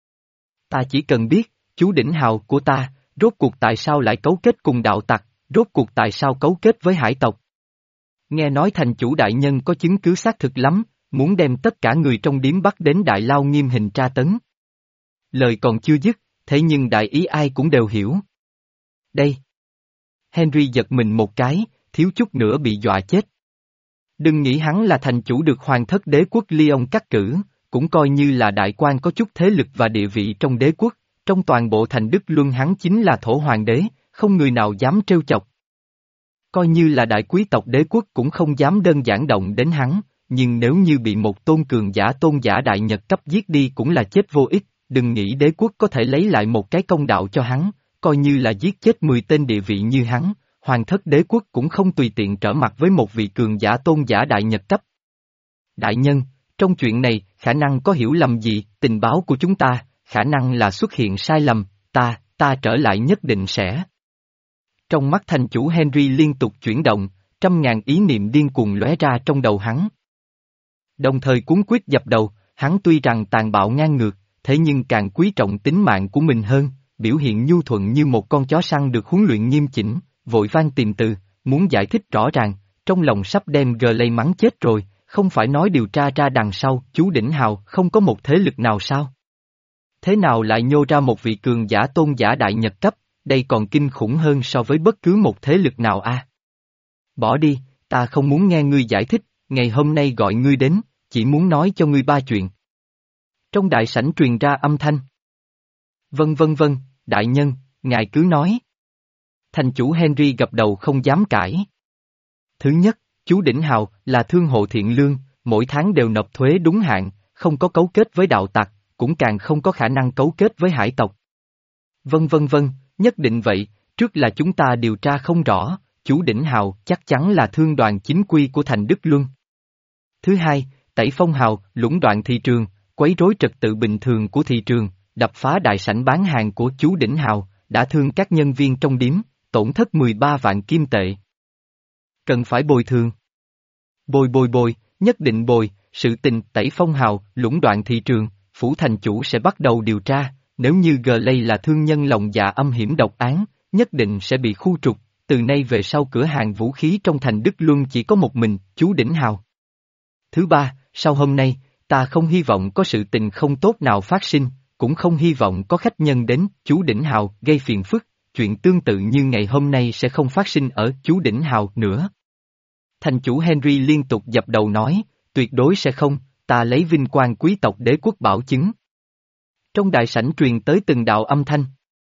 Ta chỉ cần biết, chú Đỉnh Hào của ta, rốt cuộc tại sao lại cấu kết cùng đạo tặc, rốt cuộc tại sao cấu kết với hải tộc. Nghe nói thành chủ đại nhân có chứng cứ xác thực lắm, muốn đem tất cả người trong điếm bắt đến đại lao nghiêm hình tra tấn. Lời còn chưa dứt, thế nhưng đại ý ai cũng đều hiểu. Đây. Henry giật mình một cái, thiếu chút nữa bị dọa chết. Đừng nghĩ hắn là thành chủ được hoàng thất đế quốc Lyon cắt cử, cũng coi như là đại quan có chút thế lực và địa vị trong đế quốc, trong toàn bộ Thành Đức Luân hắn chính là thổ hoàng đế, không người nào dám trêu chọc. Coi như là đại quý tộc đế quốc cũng không dám đơn giản động đến hắn, nhưng nếu như bị một tôn cường giả tôn giả đại nhật cấp giết đi cũng là chết vô ích, đừng nghĩ đế quốc có thể lấy lại một cái công đạo cho hắn, coi như là giết chết mười tên địa vị như hắn, hoàng thất đế quốc cũng không tùy tiện trở mặt với một vị cường giả tôn giả đại nhật cấp. Đại nhân, trong chuyện này, khả năng có hiểu lầm gì, tình báo của chúng ta, khả năng là xuất hiện sai lầm, ta, ta trở lại nhất định sẽ. Trong mắt thành chủ Henry liên tục chuyển động, trăm ngàn ý niệm điên cuồng lóe ra trong đầu hắn. Đồng thời cuốn quyết dập đầu, hắn tuy rằng tàn bạo ngang ngược, thế nhưng càng quý trọng tính mạng của mình hơn, biểu hiện nhu thuận như một con chó săn được huấn luyện nghiêm chỉnh, vội vang tìm từ, muốn giải thích rõ ràng, trong lòng sắp đem gờ lây mắng chết rồi, không phải nói điều tra ra đằng sau, chú Đỉnh Hào không có một thế lực nào sao? Thế nào lại nhô ra một vị cường giả tôn giả đại nhật cấp, đây còn kinh khủng hơn so với bất cứ một thế lực nào a. À? Bỏ đi, ta không muốn nghe ngươi giải thích, ngày hôm nay gọi ngươi đến, chỉ muốn nói cho ngươi ba chuyện. Trong đại sảnh truyền ra âm thanh. Vâng vâng vâng, đại nhân, ngài cứ nói. Thành chủ Henry gật đầu không dám cãi. Thứ nhất, chú Đỉnh Hào là thương hộ thiện lương, mỗi tháng đều nộp thuế đúng hạn, không có cấu kết với đạo tặc, cũng càng không có khả năng cấu kết với hải tộc. Vâng vâng vâng, nhất định vậy, trước là chúng ta điều tra không rõ, chú Đỉnh Hào chắc chắn là thương đoàn chính quy của Thành Đức Luân. Thứ hai, tẩy phong hào, lũng đoạn thị trường, quấy rối trật tự bình thường của thị trường, đập phá đại sảnh bán hàng của chú Đỉnh Hào, đã thương các nhân viên trong điếm, tổn thất mười ba vạn kim tệ. Cần phải bồi thường. Bồi bồi bồi, nhất định bồi, sự tình tẩy phong hào, lũng đoạn thị trường, phủ thành chủ sẽ bắt đầu điều tra, nếu như Glay là thương nhân lòng dạ âm hiểm độc án, nhất định sẽ bị khu trục, từ nay về sau cửa hàng vũ khí trong Thành Đức Luân chỉ có một mình, chú Đỉnh Hào. Thứ ba, sau hôm nay, ta không hy vọng có sự tình không tốt nào phát sinh, cũng không hy vọng có khách nhân đến, chú Đỉnh Hào, gây phiền phức, chuyện tương tự như ngày hôm nay sẽ không phát sinh ở chú Đỉnh Hào nữa. Thành chủ Henry liên tục dập đầu nói, tuyệt đối sẽ không, ta lấy vinh quang quý tộc đế quốc bảo chứng. Trong đại sảnh truyền tới từng đạo âm thanh.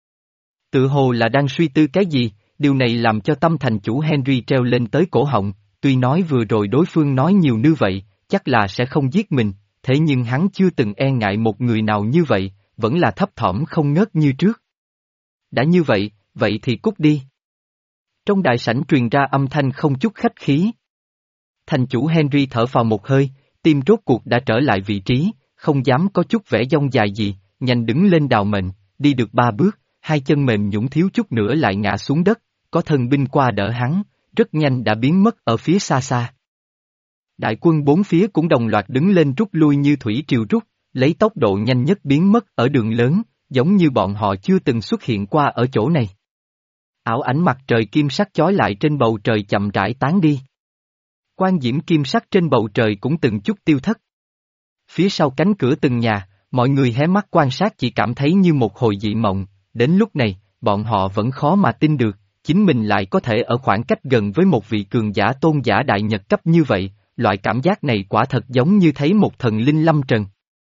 Tự hồ là đang suy tư cái gì, điều này làm cho tâm thành chủ Henry treo lên tới cổ họng, tuy nói vừa rồi đối phương nói nhiều như vậy, chắc là sẽ không giết mình, thế nhưng hắn chưa từng e ngại một người nào như vậy, vẫn là thấp thỏm không ngớt như trước. Đã như vậy, vậy thì cút đi. Trong đại sảnh truyền ra âm thanh không chút khách khí. Thành chủ Henry thở phào một hơi, tim rốt cuộc đã trở lại vị trí, không dám có chút vẻ dông dài gì, nhanh đứng lên đào mệnh, đi được ba bước, hai chân mềm nhũn thiếu chút nữa lại ngã xuống đất, có thân binh qua đỡ hắn, rất nhanh đã biến mất ở phía xa xa. Đại quân bốn phía cũng đồng loạt đứng lên rút lui như thủy triều rút, lấy tốc độ nhanh nhất biến mất ở đường lớn, giống như bọn họ chưa từng xuất hiện qua ở chỗ này. Ảo ảnh mặt trời kim sắc chói lại trên bầu trời chậm rãi tán đi. Quang diễm kim sắc trên bầu trời cũng từng chút tiêu thất. Phía sau cánh cửa từng nhà, mọi người hé mắt quan sát chỉ cảm thấy như một hồi dị mộng, đến lúc này, bọn họ vẫn khó mà tin được, chính mình lại có thể ở khoảng cách gần với một vị cường giả tôn giả đại nhật cấp như vậy, loại cảm giác này quả thật giống như thấy một thần linh lâm trần.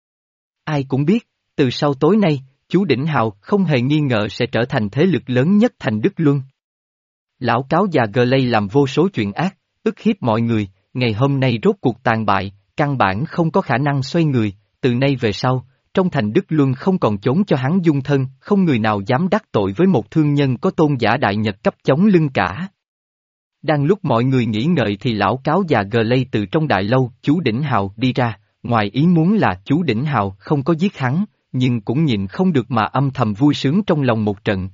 Ai cũng biết, từ sau tối nay, chú Đỉnh Hào không hề nghi ngờ sẽ trở thành thế lực lớn nhất thành Đức Luân. Lão cáo già Glay làm vô số chuyện ác, ức hiếp mọi người, ngày hôm nay rốt cuộc tàn bại, căn bản không có khả năng xoay người, từ nay về sau, trong thành Đức Luân không còn trốn cho hắn dung thân, không người nào dám đắc tội với một thương nhân có tôn giả đại nhật cấp chống lưng cả. Đang lúc mọi người nghĩ ngợi thì lão cáo già Glay từ trong đại lâu, chú Đỉnh Hào đi ra, ngoài ý muốn là chú Đỉnh Hào không có giết hắn, nhưng cũng nhịn không được mà âm thầm vui sướng trong lòng một trận.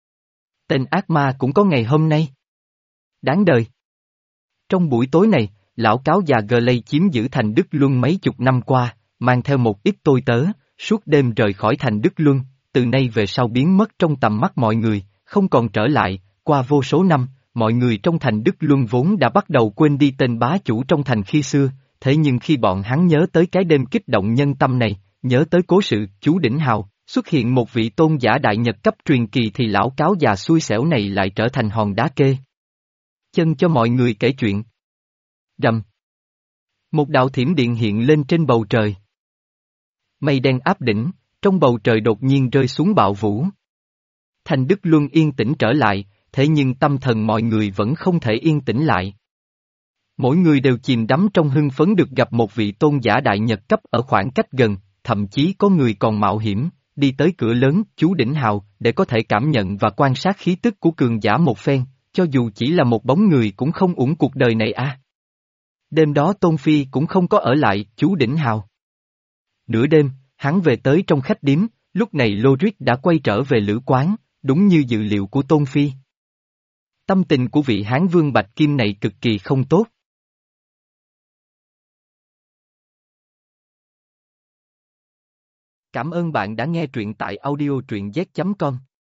Tên ác ma cũng có ngày hôm nay. Đáng đời. Trong buổi tối này, lão cáo già Glay chiếm giữ thành Đức Luân mấy chục năm qua, mang theo một ít tôi tớ, suốt đêm rời khỏi thành Đức Luân, từ nay về sau biến mất trong tầm mắt mọi người, không còn trở lại, qua vô số năm, mọi người trong thành Đức Luân vốn đã bắt đầu quên đi tên bá chủ trong thành khi xưa, thế nhưng khi bọn hắn nhớ tới cái đêm kích động nhân tâm này, nhớ tới cố sự chú Đỉnh Hào, xuất hiện một vị tôn giả đại nhật cấp truyền kỳ thì lão cáo già xui xẻo này lại trở thành hòn đá kê chân cho mọi người kể chuyện. Rầm. Một đạo thiểm điện hiện lên trên bầu trời. Mây đen áp đỉnh, trong bầu trời đột nhiên rơi xuống bạo vũ. Thành Đức Luân yên tĩnh trở lại, thế nhưng tâm thần mọi người vẫn không thể yên tĩnh lại. Mỗi người đều chìm đắm trong hưng phấn được gặp một vị tôn giả đại nhật cấp ở khoảng cách gần, thậm chí có người còn mạo hiểm, đi tới cửa lớn chú Đỉnh Hào để có thể cảm nhận và quan sát khí tức của cường giả một phen, cho dù chỉ là một bóng người cũng không uổng cuộc đời này a. À. Đêm đó Tôn Phi cũng không có ở lại chú Đỉnh Hào. Nửa đêm, hắn về tới trong khách điếm, lúc này Lorik đã quay trở về lữ quán, đúng như dự liệu của Tôn Phi. Tâm tình của vị Hán Vương Bạch Kim này cực kỳ không tốt. Cảm ơn bạn đã nghe truyện tại audio truyện z chấm com.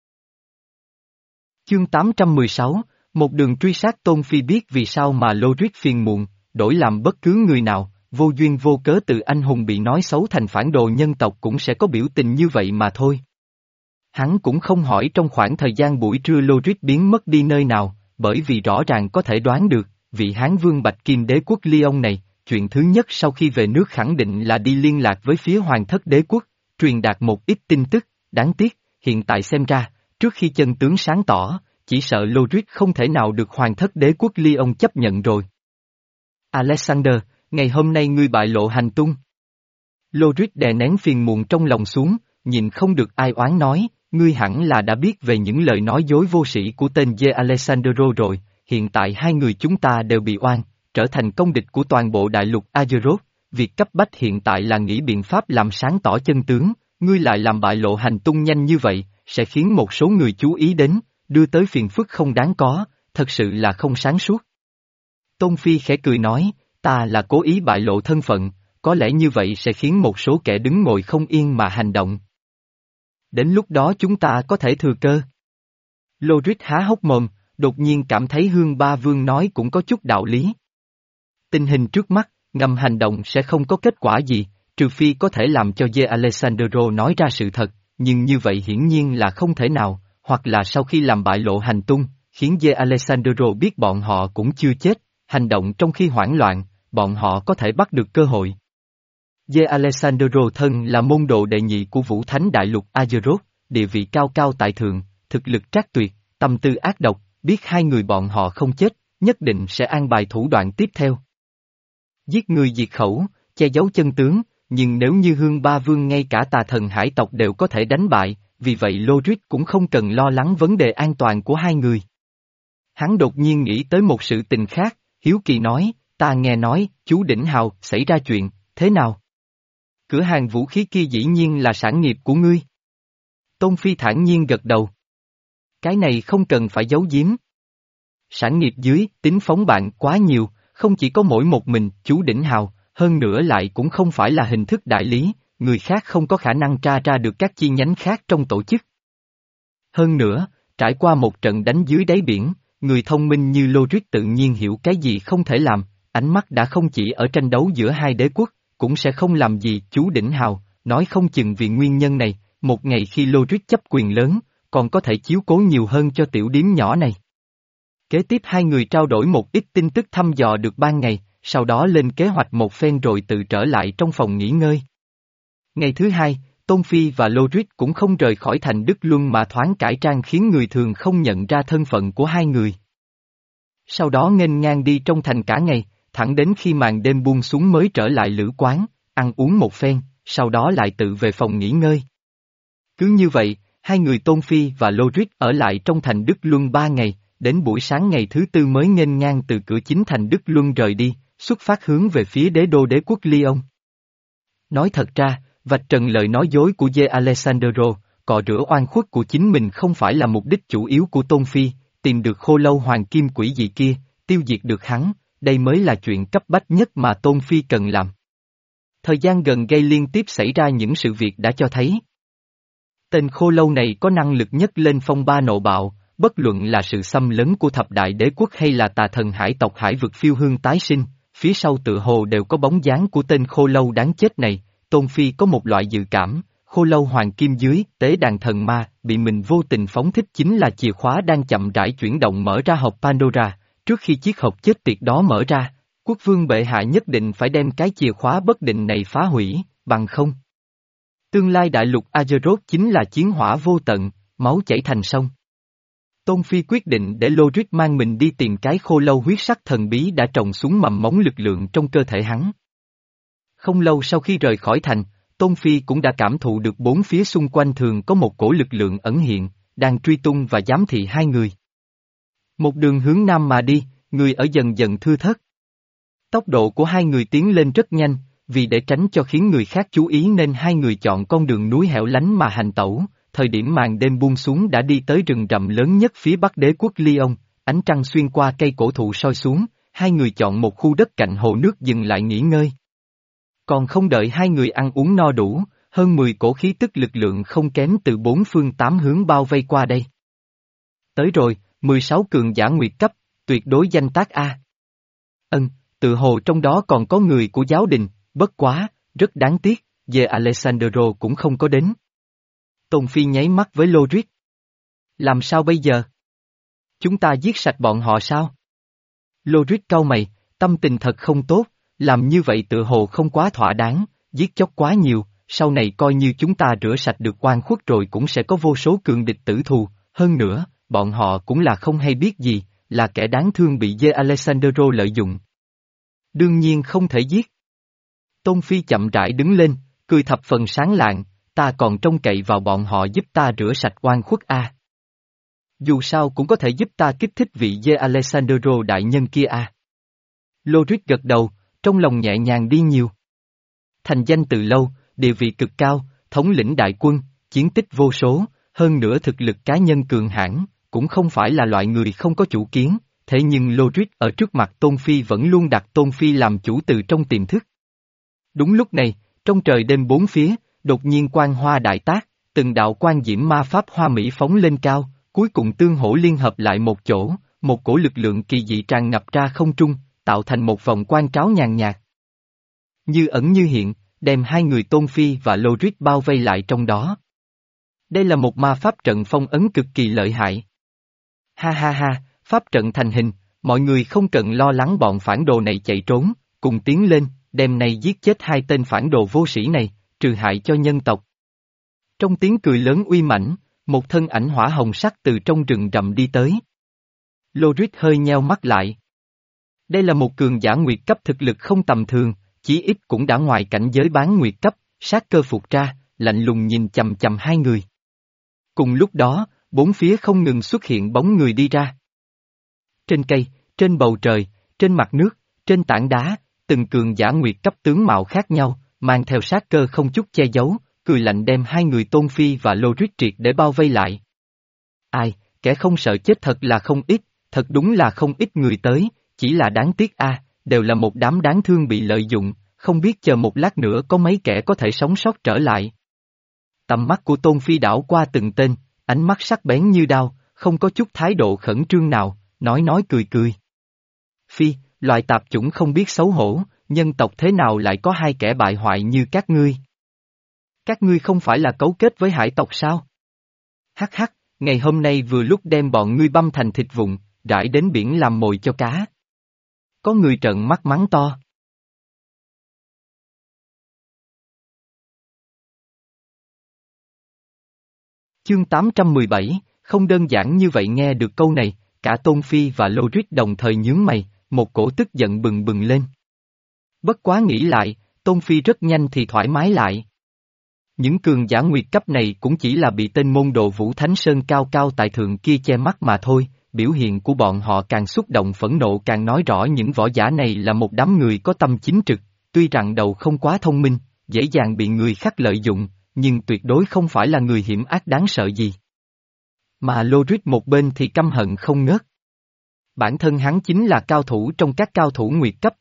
Chương tám trăm mười sáu, một đường truy sát Tôn Phi biết vì sao mà Lorik phiền muộn, đổi làm bất cứ người nào, vô duyên vô cớ từ anh hùng bị nói xấu thành phản đồ nhân tộc cũng sẽ có biểu tình như vậy mà thôi. Hắn cũng không hỏi trong khoảng thời gian buổi trưa Lorik biến mất đi nơi nào, bởi vì rõ ràng có thể đoán được, vị Hán Vương Bạch Kim đế quốc Lyon này, chuyện thứ nhất sau khi về nước khẳng định là đi liên lạc với phía Hoàng thất đế quốc, truyền đạt một ít tin tức, đáng tiếc, hiện tại xem ra, trước khi chân tướng sáng tỏ, chỉ sợ Lorik không thể nào được Hoàng thất đế quốc Lyon chấp nhận rồi. Alexander, ngày hôm nay ngươi bại lộ hành tung. Lorik đè nén phiền muộn trong lòng xuống, nhìn không được ai oán nói, ngươi hẳn là đã biết về những lời nói dối vô sĩ của tên J. Alessandro rồi, hiện tại hai người chúng ta đều bị oan, trở thành công địch của toàn bộ đại lục Azeroth, việc cấp bách hiện tại là nghĩ biện pháp làm sáng tỏ chân tướng, ngươi lại làm bại lộ hành tung nhanh như vậy, sẽ khiến một số người chú ý đến, đưa tới phiền phức không đáng có, thật sự là không sáng suốt. Tôn Phi khẽ cười nói, ta là cố ý bại lộ thân phận, có lẽ như vậy sẽ khiến một số kẻ đứng ngồi không yên mà hành động. Đến lúc đó chúng ta có thể thừa cơ. Lorik há hốc mồm, đột nhiên cảm thấy Hương Ba Vương nói cũng có chút đạo lý. Tình hình trước mắt, ngầm hành động sẽ không có kết quả gì, trừ phi có thể làm cho J. Alessandro nói ra sự thật, nhưng như vậy hiển nhiên là không thể nào, hoặc là sau khi làm bại lộ hành tung, khiến J. Alessandro biết bọn họ cũng chưa chết, hành động trong khi hoảng loạn, bọn họ có thể bắt được cơ hội. De Alessandro thân là môn đồ đệ nhị của Vũ Thánh Đại Lục Azeroth, địa vị cao cao tại thượng, thực lực trác tuyệt, tâm tư ác độc, biết hai người bọn họ không chết, nhất định sẽ an bài thủ đoạn tiếp theo. Giết người diệt khẩu, che giấu chân tướng, nhưng nếu như Hương Ba Vương ngay cả tà thần hải tộc đều có thể đánh bại, vì vậy Lodric cũng không cần lo lắng vấn đề an toàn của hai người. Hắn đột nhiên nghĩ tới một sự tình khác, hiếu kỳ nói, ta nghe nói, chú Đỉnh Hào, xảy ra chuyện, thế nào? Cửa hàng vũ khí kia dĩ nhiên là sản nghiệp của ngươi. Tôn Phi thản nhiên gật đầu. Cái này không cần phải giấu giếm. Sản nghiệp dưới, tính phóng bạn quá nhiều, không chỉ có mỗi một mình, chú Đỉnh Hào, hơn nữa lại cũng không phải là hình thức đại lý, người khác không có khả năng tra ra được các chi nhánh khác trong tổ chức. Hơn nữa, trải qua một trận đánh dưới đáy biển, người thông minh như Lodric tự nhiên hiểu cái gì không thể làm, ánh mắt đã không chỉ ở tranh đấu giữa hai đế quốc, cũng sẽ không làm gì. Chú Đỉnh Hào, nói không chừng vì nguyên nhân này, một ngày khi Lodric chấp quyền lớn, còn có thể chiếu cố nhiều hơn cho tiểu điếm nhỏ này. Kế tiếp hai người trao đổi một ít tin tức thăm dò được ban ngày, sau đó lên kế hoạch một phen rồi tự trở lại trong phòng nghỉ ngơi. Ngày thứ hai, Tôn Phi và Lodric cũng không rời khỏi thành Đức Luân mà thoáng cải trang khiến người thường không nhận ra thân phận của hai người. Sau đó nghênh ngang đi trong thành cả ngày, thẳng đến khi màn đêm buông xuống mới trở lại lữ quán, ăn uống một phen, sau đó lại tự về phòng nghỉ ngơi. Cứ như vậy, hai người Tôn Phi và Lodric ở lại trong thành Đức Luân ba ngày, đến buổi sáng ngày thứ tư mới nghênh ngang từ cửa chính thành Đức Luân rời đi, xuất phát hướng về phía đế đô đế quốc Lyon. Nói thật ra, vạch trần lời nói dối của De Alessandro, cọ rửa oan khuất của chính mình không phải là mục đích chủ yếu của Tôn Phi, tìm được khô lâu hoàng kim quỷ dị kia, tiêu diệt được hắn, đây mới là chuyện cấp bách nhất mà Tôn Phi cần làm. Thời gian gần gây liên tiếp xảy ra những sự việc đã cho thấy. Tên khô lâu này có năng lực nhất lên phong ba nộ bạo, bất luận là sự xâm lấn của thập đại đế quốc hay là tà thần hải tộc hải vực phiêu hương tái sinh, phía sau tự hồ đều có bóng dáng của tên khô lâu đáng chết này. Tôn Phi có một loại dự cảm, khô lâu hoàng kim dưới tế đàn thần ma bị mình vô tình phóng thích chính là chìa khóa đang chậm rãi chuyển động mở ra hộp Pandora, trước khi chiếc hộp chết tiệt đó mở ra, quốc vương bệ hạ nhất định phải đem cái chìa khóa bất định này phá hủy, bằng không. Tương lai đại lục Azeroth chính là chiến hỏa vô tận, máu chảy thành sông. Tôn Phi quyết định để Lodric mang mình đi tìm cái khô lâu huyết sắc thần bí đã trồng xuống mầm mống lực lượng trong cơ thể hắn. Không lâu sau khi rời khỏi thành, Tôn Phi cũng đã cảm thụ được bốn phía xung quanh thường có một cổ lực lượng ẩn hiện, đang truy tung và giám thị hai người. Một đường hướng nam mà đi, người ở dần dần thưa thớt. Tốc độ của hai người tiến lên rất nhanh, vì để tránh cho khiến người khác chú ý nên hai người chọn con đường núi hẻo lánh mà hành tẩu. Thời điểm màn đêm buông xuống đã đi tới rừng rậm lớn nhất phía bắc đế quốc Lyon, ánh trăng xuyên qua cây cổ thụ soi xuống, hai người chọn một khu đất cạnh hồ nước dừng lại nghỉ ngơi. Còn không đợi hai người ăn uống no đủ, hơn mười cổ khí tức lực lượng không kém từ bốn phương tám hướng bao vây qua đây. Tới rồi, mười sáu cường giả nguyệt cấp, tuyệt đối danh tác A. Ân, tự hồ trong đó còn có người của giáo đình, bất quá, rất đáng tiếc, về Alessandro cũng không có đến. Tôn Phi nháy mắt với Lodric. Làm sao bây giờ? Chúng ta giết sạch bọn họ sao? Lodric cau mày, tâm tình thật không tốt, làm như vậy tự hồ không quá thỏa đáng, giết chóc quá nhiều, sau này coi như chúng ta rửa sạch được oan khuất rồi cũng sẽ có vô số cường địch tử thù, hơn nữa, bọn họ cũng là không hay biết gì, là kẻ đáng thương bị De Alessandro lợi dụng. Đương nhiên không thể giết. Tôn Phi chậm rãi đứng lên, cười thập phần sáng lạng, ta còn trông cậy vào bọn họ giúp ta rửa sạch oan khuất a. Dù sao cũng có thể giúp ta kích thích vị De Alessandro đại nhân kia a. Lodric gật đầu, trong lòng nhẹ nhàng đi nhiều. Thành danh từ lâu, địa vị cực cao, thống lĩnh đại quân, chiến tích vô số, hơn nữa thực lực cá nhân cường hãn, cũng không phải là loại người không có chủ kiến, thế nhưng Lodric ở trước mặt Tôn Phi vẫn luôn đặt Tôn Phi làm chủ từ trong tiềm thức. Đúng lúc này, trong trời đêm bốn phía, đột nhiên quang hoa đại tác, từng đạo quang diễm ma pháp hoa mỹ phóng lên cao, cuối cùng tương hỗ liên hợp lại một chỗ, một cổ lực lượng kỳ dị tràn ngập ra không trung, tạo thành một vòng quang tráo nhàn nhạt. Như ẩn như hiện, đem hai người Tôn Phi và Lodric bao vây lại trong đó. Đây là một ma pháp trận phong ấn cực kỳ lợi hại. Ha ha ha, pháp trận thành hình, mọi người không cần lo lắng bọn phản đồ này chạy trốn, cùng tiến lên, đêm nay giết chết hai tên phản đồ vô sĩ này, trừ hại cho nhân tộc. Trong tiếng cười lớn uy mãnh, một thân ảnh hỏa hồng sắc từ trong rừng rậm đi tới. Loris hơi nheo mắt lại. Đây là một cường giả nguyệt cấp thực lực không tầm thường, chí ít cũng đã ngoài cảnh giới bán nguyệt cấp, sát cơ phục ra, lạnh lùng nhìn chầm chầm hai người. Cùng lúc đó, bốn phía không ngừng xuất hiện bóng người đi ra. Trên cây, trên bầu trời, trên mặt nước, trên tảng đá, từng cường giả nguyệt cấp tướng mạo khác nhau, mang theo sát cơ không chút che giấu, cười lạnh đem hai người Tôn Phi và Loris triệt để bao vây lại. Ai, kẻ không sợ chết thật là không ít, thật đúng là không ít người tới, chỉ là đáng tiếc a, đều là một đám đáng thương bị lợi dụng, không biết chờ một lát nữa có mấy kẻ có thể sống sót trở lại. Tầm mắt của Tôn Phi đảo qua từng tên, ánh mắt sắc bén như đao, không có chút thái độ khẩn trương nào, nói nói cười cười. Phi, loại tạp chủng không biết xấu hổ, nhân tộc thế nào lại có hai kẻ bại hoại như các ngươi? Các ngươi không phải là cấu kết với hải tộc sao? Hắc hắc, ngày hôm nay vừa lúc đem bọn ngươi băm thành thịt vụn, rải đến biển làm mồi cho cá. Có người trợn mắt mắng to. Chương tám trăm mười bảy, không đơn giản như vậy nghe được câu này, cả Tôn Phi và Loris đồng thời nhướng mày, một cổ tức giận bừng bừng lên. Bất quá nghĩ lại, Tôn Phi rất nhanh thì thoải mái lại. Những cường giả nguyệt cấp này cũng chỉ là bị tên môn đồ Vũ Thánh Sơn cao cao tại thượng kia che mắt mà thôi, biểu hiện của bọn họ càng xúc động phẫn nộ càng nói rõ những võ giả này là một đám người có tâm chính trực, tuy rằng đầu không quá thông minh, dễ dàng bị người khác lợi dụng, nhưng tuyệt đối không phải là người hiểm ác đáng sợ gì. Mà Loris một bên thì căm hận không ngớt. Bản thân hắn chính là cao thủ trong các cao thủ nguyệt cấp.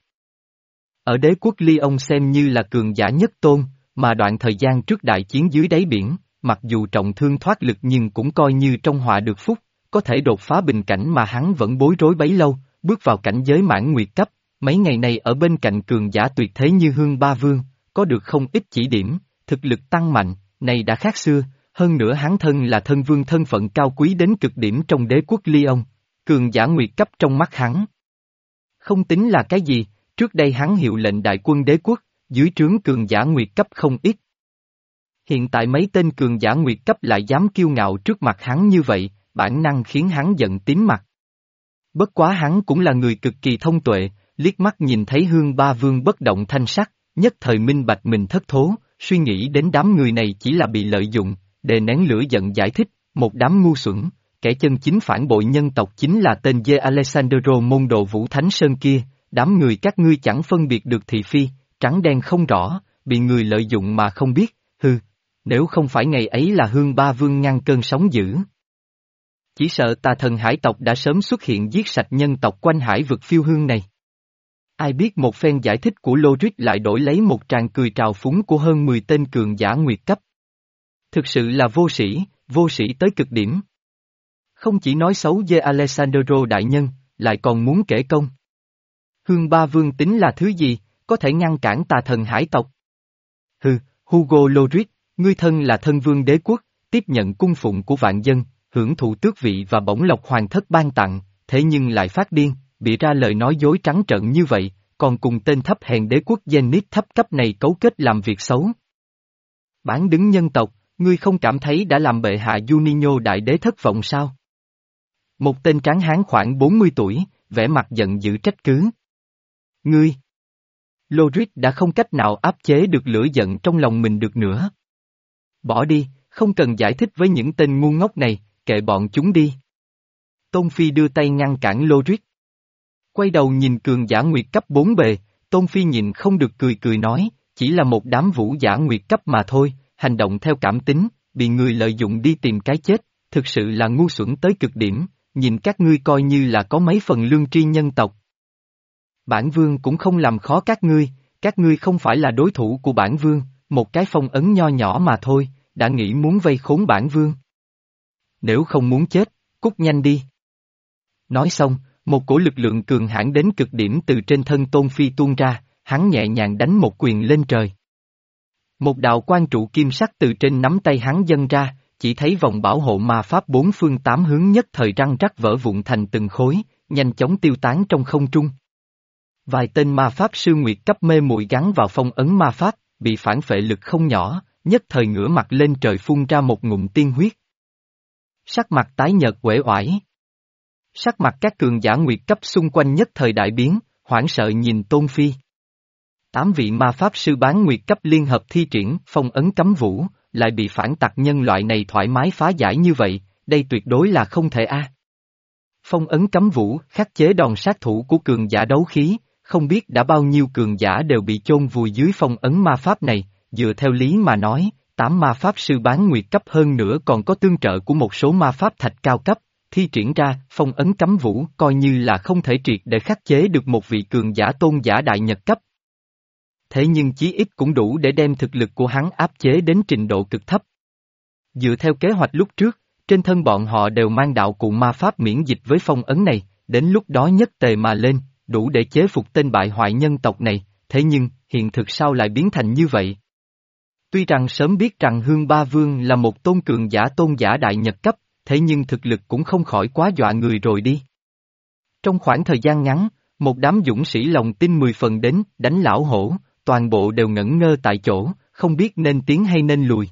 Ở đế quốc Lyon xem như là cường giả nhất tôn, mà đoạn thời gian trước đại chiến dưới đáy biển, mặc dù trọng thương thoát lực nhưng cũng coi như trong họa được phúc, có thể đột phá bình cảnh mà hắn vẫn bối rối bấy lâu, bước vào cảnh giới mãn nguyệt cấp, mấy ngày này ở bên cạnh cường giả tuyệt thế như Hương Ba Vương, có được không ít chỉ điểm, thực lực tăng mạnh, này đã khác xưa, hơn nữa hắn thân là thân vương thân phận cao quý đến cực điểm trong đế quốc Lyon, cường giả nguyệt cấp trong mắt hắn. Không tính là cái gì, trước đây hắn hiệu lệnh đại quân đế quốc, dưới trướng cường giả nguyệt cấp không ít. Hiện tại mấy tên cường giả nguyệt cấp lại dám kiêu ngạo trước mặt hắn như vậy, bản năng khiến hắn giận tím mặt. Bất quá hắn cũng là người cực kỳ thông tuệ, liếc mắt nhìn thấy Hương Ba Vương bất động thanh sắc, nhất thời minh bạch mình thất thố, suy nghĩ đến đám người này chỉ là bị lợi dụng, để nén lửa giận giải thích, một đám ngu xuẩn, kẻ chân chính phản bội nhân tộc chính là tên dê Alessandro môn đồ Vũ Thánh Sơn kia, đám người các ngươi chẳng phân biệt được thị phi, trắng đen không rõ, bị người lợi dụng mà không biết, hừ, nếu không phải ngày ấy là Hương Ba Vương ngăn cơn sóng dữ. Chỉ sợ tà thần hải tộc đã sớm xuất hiện giết sạch nhân tộc quanh hải vực phiêu hương này. Ai biết một phen giải thích của Loris lại đổi lấy một tràng cười trào phúng của hơn mười tên cường giả nguyệt cấp. Thực sự là vô sĩ, vô sĩ tới cực điểm. Không chỉ nói xấu dê Alessandro đại nhân, lại còn muốn kể công. Hương Ba Vương tính là thứ gì, có thể ngăn cản tà thần hải tộc? Hừ, Hugo Loris, ngươi thân là thân vương đế quốc, tiếp nhận cung phụng của vạn dân, hưởng thụ tước vị và bổng lộc hoàng thất ban tặng, thế nhưng lại phát điên, bị ra lời nói dối trắng trợn như vậy, còn cùng tên thấp hèn đế quốc Zenith thấp cấp này cấu kết làm việc xấu. Bán đứng nhân tộc, ngươi không cảm thấy đã làm bệ hạ Juninho đại đế thất vọng sao? Một tên tráng hán khoảng bốn mươi tuổi, vẻ mặt giận dữ trách cứ. Ngươi! Loris đã không cách nào áp chế được lửa giận trong lòng mình được nữa. Bỏ đi, không cần giải thích với những tên ngu ngốc này, kệ bọn chúng đi. Tôn Phi đưa tay ngăn cản Loris. Quay đầu nhìn cường giả nguyệt cấp bốn bề, Tôn Phi nhìn không được cười cười nói, chỉ là một đám vũ giả nguyệt cấp mà thôi, hành động theo cảm tính, bị người lợi dụng đi tìm cái chết, thực sự là ngu xuẩn tới cực điểm, nhìn các ngươi coi như là có mấy phần lương tri nhân tộc. Bản vương cũng không làm khó các ngươi, các ngươi không phải là đối thủ của bản vương, một cái phong ấn nho nhỏ mà thôi, đã nghĩ muốn vây khốn bản vương. Nếu không muốn chết, cút nhanh đi. Nói xong, một cổ lực lượng cường hãn đến cực điểm từ trên thân Tôn Phi tuôn ra, hắn nhẹ nhàng đánh một quyền lên trời. Một đạo quan trụ kim sắc từ trên nắm tay hắn dâng ra, chỉ thấy vòng bảo hộ ma pháp bốn phương tám hướng nhất thời răng rắc vỡ vụn thành từng khối, nhanh chóng tiêu tán trong không trung. Vài tên ma pháp sư nguyệt cấp mê muội gắn vào phong ấn ma pháp, bị phản phệ lực không nhỏ, nhất thời ngửa mặt lên trời phun ra một ngụm tiên huyết. Sắc mặt tái nhợt uể oải. Sắc mặt các cường giả nguyệt cấp xung quanh nhất thời đại biến, hoảng sợ nhìn Tôn Phi. Tám vị ma pháp sư bán nguyệt cấp liên hợp thi triển phong ấn cấm vũ, lại bị phản tặc nhân loại này thoải mái phá giải như vậy, đây tuyệt đối là không thể a. Phong ấn cấm vũ khắc chế đòn sát thủ của cường giả đấu khí, không biết đã bao nhiêu cường giả đều bị chôn vùi dưới phong ấn ma pháp này, dựa theo lý mà nói, tám ma pháp sư bán nguyệt cấp hơn nữa còn có tương trợ của một số ma pháp thạch cao cấp, thi triển ra phong ấn cấm vũ coi như là không thể triệt để khắc chế được một vị cường giả tôn giả đại nhật cấp. Thế nhưng chí ít cũng đủ để đem thực lực của hắn áp chế đến trình độ cực thấp. Dựa theo kế hoạch lúc trước, trên thân bọn họ đều mang đạo cụ ma pháp miễn dịch với phong ấn này, đến lúc đó nhất tề mà lên, đủ để chế phục tên bại hoại nhân tộc này, thế nhưng, hiện thực sao lại biến thành như vậy? Tuy rằng sớm biết rằng Hương Ba Vương là một tôn cường giả tôn giả đại nhật cấp, thế nhưng thực lực cũng không khỏi quá dọa người rồi đi. Trong khoảng thời gian ngắn, một đám dũng sĩ lòng tin mười phần đến đánh lão hổ, toàn bộ đều ngẩn ngơ tại chỗ, không biết nên tiến hay nên lùi.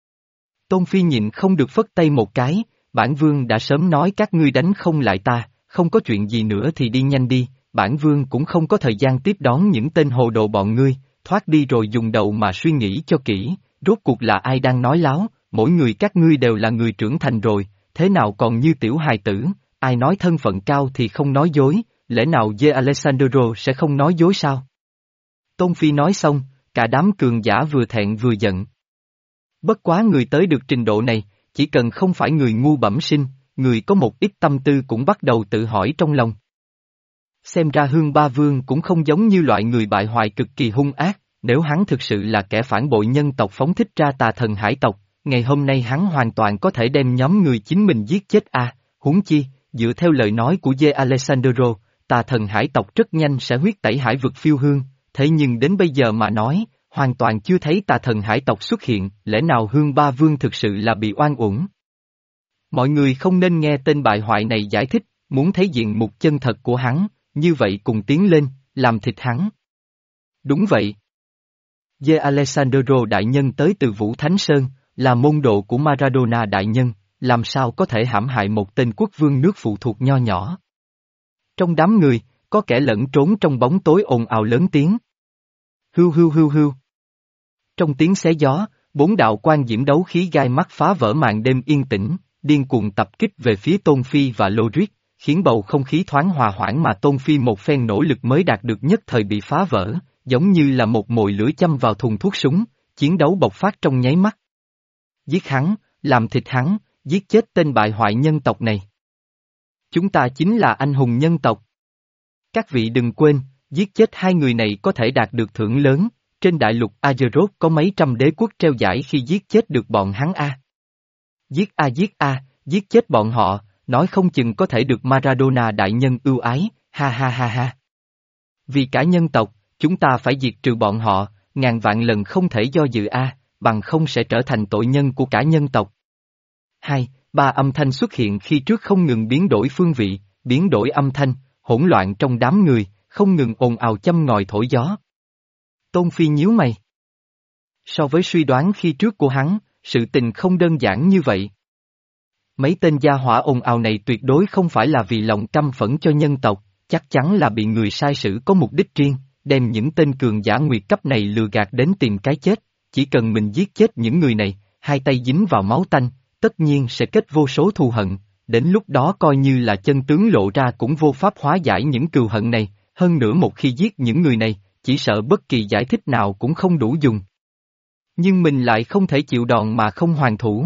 Tôn Phi nhịn không được phất tay một cái, bản vương đã sớm nói các ngươi đánh không lại ta, không có chuyện gì nữa thì đi nhanh đi, bản vương cũng không có thời gian tiếp đón những tên hồ đồ bọn ngươi, thoát đi rồi dùng đầu mà suy nghĩ cho kỹ, rốt cuộc là ai đang nói láo, mỗi người các ngươi đều là người trưởng thành rồi, thế nào còn như tiểu hài tử, ai nói thân phận cao thì không nói dối, lẽ nào De Alessandro sẽ không nói dối sao? Tôn Phi nói xong, cả đám cường giả vừa thẹn vừa giận. Bất quá người tới được trình độ này, chỉ cần không phải người ngu bẩm sinh, người có một ít tâm tư cũng bắt đầu tự hỏi trong lòng. Xem ra Hương Ba Vương cũng không giống như loại người bại hoại cực kỳ hung ác, nếu hắn thực sự là kẻ phản bội nhân tộc phóng thích ra tà thần hải tộc, ngày hôm nay hắn hoàn toàn có thể đem nhóm người chính mình giết chết a. À, huống chi, dựa theo lời nói của De Alessandro, tà thần hải tộc rất nhanh sẽ huyết tẩy hải vực phiêu hương, thế nhưng đến bây giờ mà nói, hoàn toàn chưa thấy tà thần hải tộc xuất hiện, lẽ nào Hương Ba Vương thực sự là bị oan uổng? Mọi người không nên nghe tên bại hoại này giải thích, muốn thấy diện mục chân thật của hắn, như vậy cùng tiến lên, làm thịt hắn. Đúng vậy. De Alessandro đại nhân tới từ Vũ Thánh Sơn, là môn đồ của Maradona đại nhân, làm sao có thể hãm hại một tên quốc vương nước phụ thuộc nho nhỏ. Trong đám người, có kẻ lẫn trốn trong bóng tối ồn ào lớn tiếng. Hưu hưu hưu hưu. Trong tiếng xé gió, bốn đạo quan diễm đấu khí gai mắt phá vỡ màn đêm yên tĩnh, điên cuồng tập kích về phía Tôn Phi và Lodric, khiến bầu không khí thoáng hòa hoãn mà Tôn Phi một phen nỗ lực mới đạt được nhất thời bị phá vỡ, giống như là một mồi lửa châm vào thùng thuốc súng, chiến đấu bộc phát trong nháy mắt. Giết hắn, làm thịt hắn, giết chết tên bại hoại nhân tộc này. Chúng ta chính là anh hùng nhân tộc. Các vị đừng quên, giết chết hai người này có thể đạt được thưởng lớn, trên đại lục Azeroth có mấy trăm đế quốc treo giải khi giết chết được bọn hắn a. Giết a giết a, giết chết bọn họ, nói không chừng có thể được Maradona đại nhân ưu ái, ha ha ha ha. Vì cả nhân tộc, chúng ta phải diệt trừ bọn họ, ngàn vạn lần không thể do dự a, bằng không sẽ trở thành tội nhân của cả nhân tộc. Hai, ba âm thanh xuất hiện khi trước không ngừng biến đổi phương vị, biến đổi âm thanh, hỗn loạn trong đám người, không ngừng ồn ào châm ngòi thổi gió. Tôn Phi nhíu mày. So với suy đoán khi trước của hắn, sự tình không đơn giản như vậy. Mấy tên gia hỏa ồn ào này tuyệt đối không phải là vì lòng căm phẫn cho nhân tộc, chắc chắn là bị người sai sử có mục đích riêng, đem những tên cường giả nguyệt cấp này lừa gạt đến tìm cái chết, chỉ cần mình giết chết những người này, hai tay dính vào máu tanh, tất nhiên sẽ kết vô số thù hận, đến lúc đó coi như là chân tướng lộ ra cũng vô pháp hóa giải những cừu hận này, hơn nữa một khi giết những người này, chỉ sợ bất kỳ giải thích nào cũng không đủ dùng. Nhưng mình lại không thể chịu đòn mà không hoàn thủ.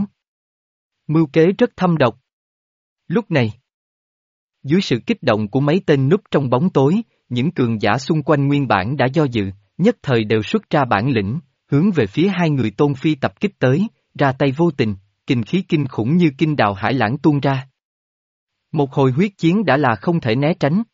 Mưu kế rất thâm độc. Lúc này, dưới sự kích động của mấy tên núp trong bóng tối, những cường giả xung quanh nguyên bản đã do dự, nhất thời đều xuất ra bản lĩnh, hướng về phía hai người Tôn Phi tập kích tới, ra tay vô tình, kinh khí kinh khủng như kinh đào hải lãng tuôn ra. Một hồi huyết chiến đã là không thể né tránh.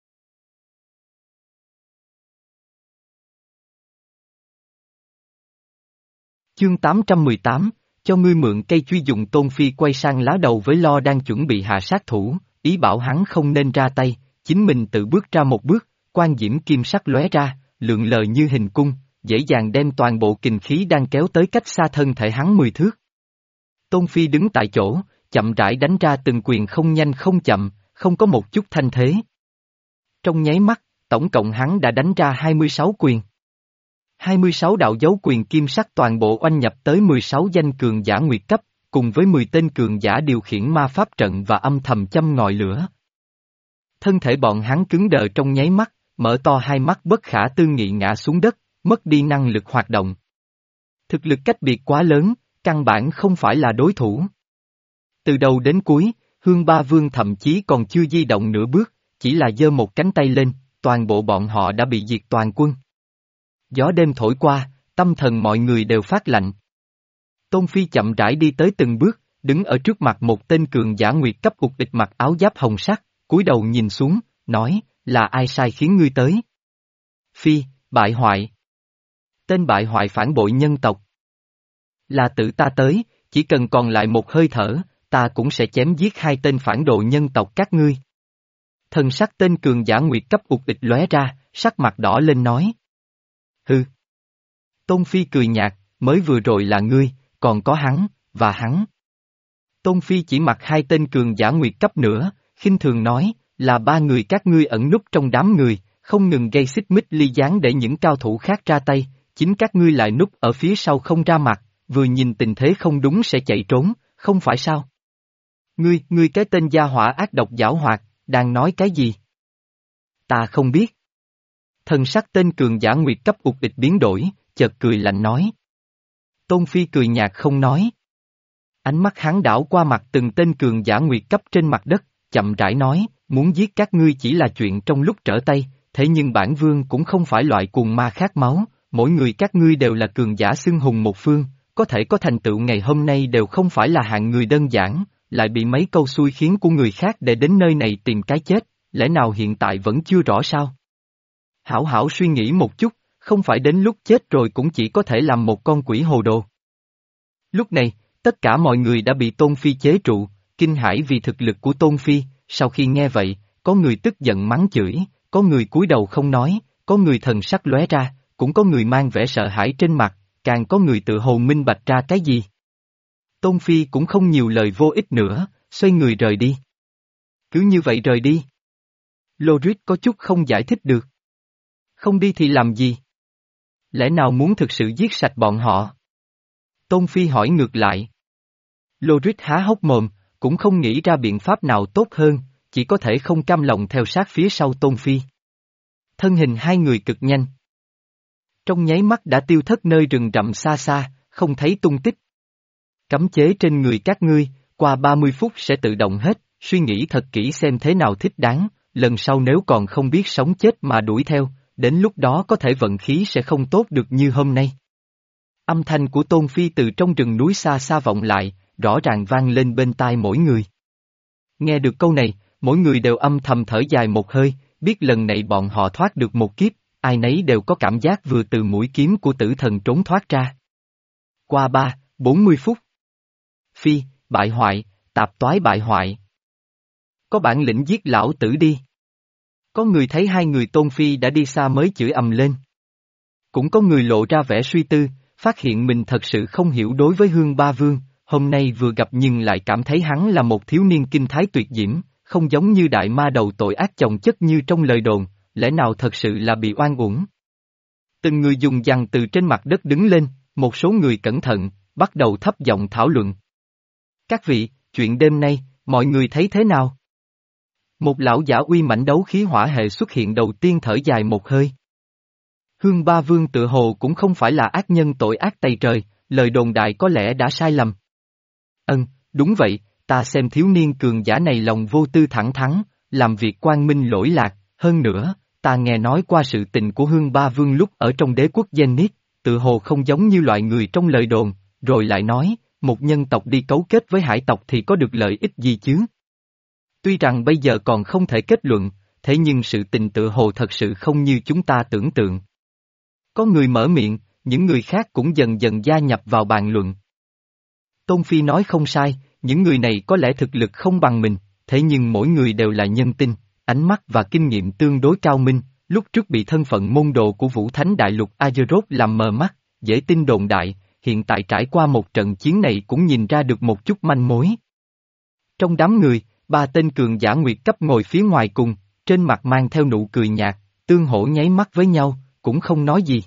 Chương tám trăm mười tám, cho ngươi mượn cây truy dùng. Tôn Phi quay sang lá đầu với Lo đang chuẩn bị hạ sát thủ, ý bảo hắn không nên ra tay, chính mình tự bước ra một bước, quan diễm kim sắc lóe ra, lượn lờ như hình cung, dễ dàng đem toàn bộ kình khí đang kéo tới cách xa thân thể hắn mười thước. Tôn Phi đứng tại chỗ, chậm rãi đánh ra từng quyền không nhanh không chậm, không có một chút thanh thế. Trong nháy mắt, tổng cộng hắn đã đánh ra hai mươi sáu quyền. hai mươi sáu đạo dấu quyền kim sắc toàn bộ oanh nhập tới mười sáu danh cường giả nguyệt cấp, cùng với mười tên cường giả điều khiển ma pháp trận và âm thầm châm ngòi lửa. Thân thể bọn hắn cứng đờ trong nháy mắt, mở to hai mắt bất khả tư nghị ngã xuống đất, mất đi năng lực hoạt động. Thực lực cách biệt quá lớn, căn bản không phải là đối thủ. Từ đầu đến cuối, Hương Ba Vương thậm chí còn chưa di động nửa bước, chỉ là giơ một cánh tay lên, toàn bộ bọn họ đã bị diệt toàn quân. Gió đêm thổi qua, tâm thần mọi người đều phát lạnh. Tôn Phi chậm rãi đi tới từng bước, đứng ở trước mặt một tên cường giả nguyệt cấp ục ịch mặc áo giáp hồng sắc, cúi đầu nhìn xuống, nói, là ai sai khiến ngươi tới? Phi, bại hoại. Tên bại hoại phản bội nhân tộc. Là tự ta tới, chỉ cần còn lại một hơi thở, ta cũng sẽ chém giết hai tên phản đồ nhân tộc các ngươi. Thần sắc tên cường giả nguyệt cấp ục ịch lóe ra, sắc mặt đỏ lên nói. Hừ. Tôn Phi cười nhạt, mới vừa rồi là ngươi, còn có hắn, và hắn. Tôn Phi chỉ mặc hai tên cường giả nguyệt cấp nữa, khinh thường nói, là ba người các ngươi ẩn núp trong đám người, không ngừng gây xích mích ly gián để những cao thủ khác ra tay, chính các ngươi lại núp ở phía sau không ra mặt, vừa nhìn tình thế không đúng sẽ chạy trốn, không phải sao? Ngươi, ngươi cái tên gia hỏa ác độc giảo hoạt, đang nói cái gì? Ta không biết. Thần sắc tên cường giả nguyệt cấp ục địch biến đổi, chợt cười lạnh nói. Tôn Phi cười nhạt không nói. Ánh mắt hắn đảo qua mặt từng tên cường giả nguyệt cấp trên mặt đất, chậm rãi nói, muốn giết các ngươi chỉ là chuyện trong lúc trở tay, thế nhưng bản vương cũng không phải loại cuồng ma khát máu, mỗi người các ngươi đều là cường giả xưng hùng một phương, có thể có thành tựu ngày hôm nay đều không phải là hạng người đơn giản, lại bị mấy câu xui khiến của người khác để đến nơi này tìm cái chết, lẽ nào hiện tại vẫn chưa rõ sao? Hảo hảo suy nghĩ một chút, không phải đến lúc chết rồi cũng chỉ có thể làm một con quỷ hồ đồ. Lúc này, tất cả mọi người đã bị Tôn Phi chế trụ, kinh hãi vì thực lực của Tôn Phi, sau khi nghe vậy, có người tức giận mắng chửi, có người cúi đầu không nói, có người thần sắc lóe ra, cũng có người mang vẻ sợ hãi trên mặt, càng có người tự hồ minh bạch ra cái gì. Tôn Phi cũng không nhiều lời vô ích nữa, xoay người rời đi. Cứ như vậy rời đi. Loris có chút không giải thích được. Không đi thì làm gì? Lẽ nào muốn thực sự giết sạch bọn họ? Tôn Phi hỏi ngược lại. Loris há hốc mồm, cũng không nghĩ ra biện pháp nào tốt hơn, chỉ có thể không cam lòng theo sát phía sau Tôn Phi. Thân hình hai người cực nhanh. Trong nháy mắt đã tiêu thất nơi rừng rậm xa xa, không thấy tung tích. Cấm chế trên người các ngươi, qua ba mươi phút sẽ tự động hết, suy nghĩ thật kỹ xem thế nào thích đáng, lần sau nếu còn không biết sống chết mà đuổi theo, đến lúc đó có thể vận khí sẽ không tốt được như hôm nay. Âm thanh của Tôn Phi từ trong rừng núi xa xa vọng lại, rõ ràng vang lên bên tai mỗi người. Nghe được câu này, mỗi người đều âm thầm thở dài một hơi, biết lần này bọn họ thoát được một kiếp, ai nấy đều có cảm giác vừa từ mũi kiếm của tử thần trốn thoát ra. Qua ba, bốn mươi phút. Phi, bại hoại, tạp toái bại hoại. Có bản lĩnh giết lão tử đi. Có người thấy hai người Tôn Phi đã đi xa mới chửi ầm lên. Cũng có người lộ ra vẻ suy tư, phát hiện mình thật sự không hiểu đối với Hương Ba Vương, hôm nay vừa gặp nhưng lại cảm thấy hắn là một thiếu niên kinh thái tuyệt diễm, không giống như đại ma đầu tội ác chồng chất như trong lời đồn, lẽ nào thật sự là bị oan uổng. Từng người dùng dằng từ trên mặt đất đứng lên, một số người cẩn thận, bắt đầu thấp giọng thảo luận. Các vị, chuyện đêm nay, mọi người thấy thế nào? Một lão giả uy mãnh đấu khí hỏa hệ xuất hiện đầu tiên thở dài một hơi. Hương Ba Vương tự hồ cũng không phải là ác nhân tội ác tày trời, lời đồn đại có lẽ đã sai lầm. Ừm, đúng vậy, ta xem thiếu niên cường giả này lòng vô tư thẳng thắn, làm việc quang minh lỗi lạc, hơn nữa, ta nghe nói qua sự tình của Hương Ba Vương lúc ở trong đế quốc Zenith, tự hồ không giống như loại người trong lời đồn, rồi lại nói, một nhân tộc đi cấu kết với hải tộc thì có được lợi ích gì chứ? Tuy rằng bây giờ còn không thể kết luận, thế nhưng sự tình tự hồ thật sự không như chúng ta tưởng tượng. Có người mở miệng, những người khác cũng dần dần gia nhập vào bàn luận. Tôn Phi nói không sai, những người này có lẽ thực lực không bằng mình, thế nhưng mỗi người đều là nhân tinh, ánh mắt và kinh nghiệm tương đối cao minh, lúc trước bị thân phận môn đồ của Vũ Thánh Đại Lục Azeroth làm mờ mắt, dễ tin đồn đại, hiện tại trải qua một trận chiến này cũng nhìn ra được một chút manh mối. Trong đám người, ba tên cường giả nguyệt cấp ngồi phía ngoài cùng, trên mặt mang theo nụ cười nhạt, tương hỗ nháy mắt với nhau, cũng không nói gì.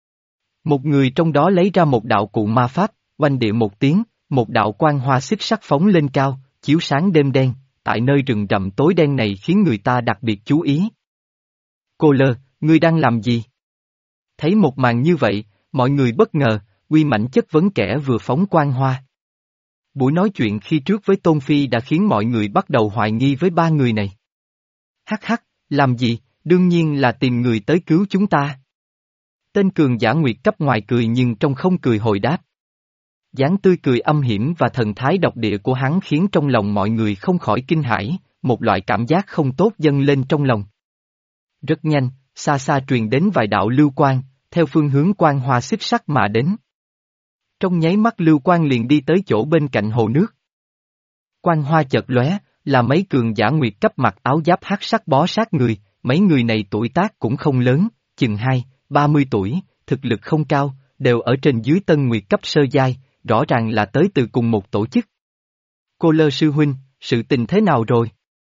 Một người trong đó lấy ra một đạo cụ ma pháp, oanh địa một tiếng, một đạo quang hoa xích sắc phóng lên cao, chiếu sáng đêm đen, tại nơi rừng rậm tối đen này khiến người ta đặc biệt chú ý. Cô Lơ, ngươi đang làm gì? Thấy một màn như vậy, mọi người bất ngờ, Uy Mãnh chất vấn kẻ vừa phóng quang hoa. Buổi nói chuyện khi trước với Tôn Phi đã khiến mọi người bắt đầu hoài nghi với ba người này. Hắc hắc, làm gì, đương nhiên là tìm người tới cứu chúng ta. Tên cường giả nguyệt cấp ngoài cười nhưng trong không cười hồi đáp. Dáng tươi cười âm hiểm và thần thái độc địa của hắn khiến trong lòng mọi người không khỏi kinh hãi, một loại cảm giác không tốt dâng lên trong lòng. Rất nhanh, xa xa truyền đến vài đạo lưu quang, theo phương hướng quang hoa xích sắc mà đến. Trong nháy mắt lưu quang liền đi tới chỗ bên cạnh hồ nước. Quang hoa chợt lóe, là mấy cường giả nguyệt cấp mặc áo giáp hắc sắc bó sát người, mấy người này tuổi tác cũng không lớn, chừng hai, ba mươi tuổi, thực lực không cao, đều ở trên dưới tân nguyệt cấp sơ giai, rõ ràng là tới từ cùng một tổ chức. Cô Lơ sư huynh, sự tình thế nào rồi?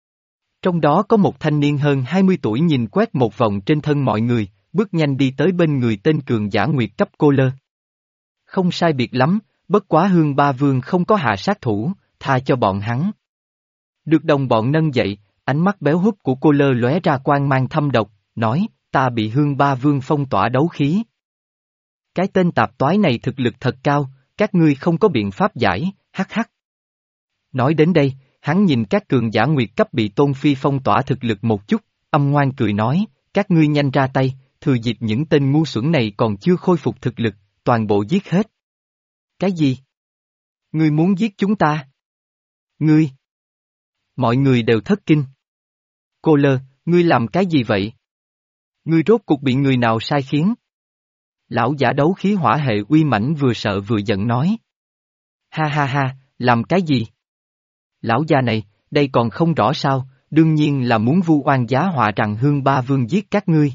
Trong đó có một thanh niên hơn hai mươi tuổi nhìn quét một vòng trên thân mọi người, bước nhanh đi tới bên người tên cường giả nguyệt cấp Cô Lơ. Không sai biệt lắm, bất quá Hương Ba Vương không có hạ sát thủ, tha cho bọn hắn. Được đồng bọn nâng dậy, ánh mắt béo húp của Cô Lơ lóe ra quang mang thâm độc, nói, ta bị Hương Ba Vương phong tỏa đấu khí. Cái tên tạp toái này thực lực thật cao, các ngươi không có biện pháp giải, hắc hắc. Nói đến đây, hắn nhìn các cường giả nguyệt cấp bị Tôn Phi phong tỏa thực lực một chút, âm ngoan cười nói, các ngươi nhanh ra tay, thừa dịp những tên ngu xuẩn này còn chưa khôi phục thực lực, toàn bộ giết hết. Cái gì? Ngươi muốn giết chúng ta? Ngươi? Mọi người đều thất kinh. Cô Lơ, ngươi làm cái gì vậy? Ngươi rốt cuộc bị người nào sai khiến? Lão giả đấu khí hỏa hệ Uy Mãnh vừa sợ vừa giận nói. Ha ha ha, làm cái gì? Lão già này, đây còn không rõ sao, đương nhiên là muốn vu oan giá họa rằng Hương Ba Vương giết các ngươi.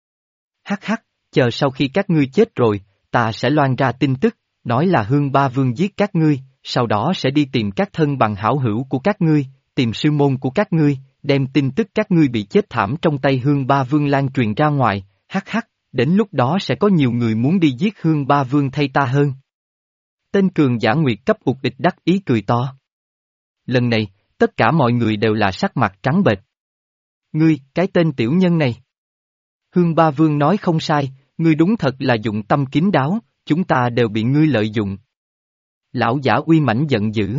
Hắc hắc, chờ sau khi các ngươi chết rồi, ta sẽ loan ra tin tức, nói là Hương Ba Vương giết các ngươi, sau đó sẽ đi tìm các thân bằng hảo hữu của các ngươi, tìm sư môn của các ngươi, đem tin tức các ngươi bị chết thảm trong tay Hương Ba Vương lan truyền ra ngoài, hắc hắc, đến lúc đó sẽ có nhiều người muốn đi giết Hương Ba Vương thay ta hơn. Tên cường giả nguyệt cấp ụt ịch đắc ý cười to. Lần này, tất cả mọi người đều là sắc mặt trắng bệch. Ngươi, cái tên tiểu nhân này. Hương Ba Vương nói không sai, ngươi đúng thật là dụng tâm kín đáo, chúng ta đều bị ngươi lợi dụng. Lão giả Uy Mãnh giận dữ.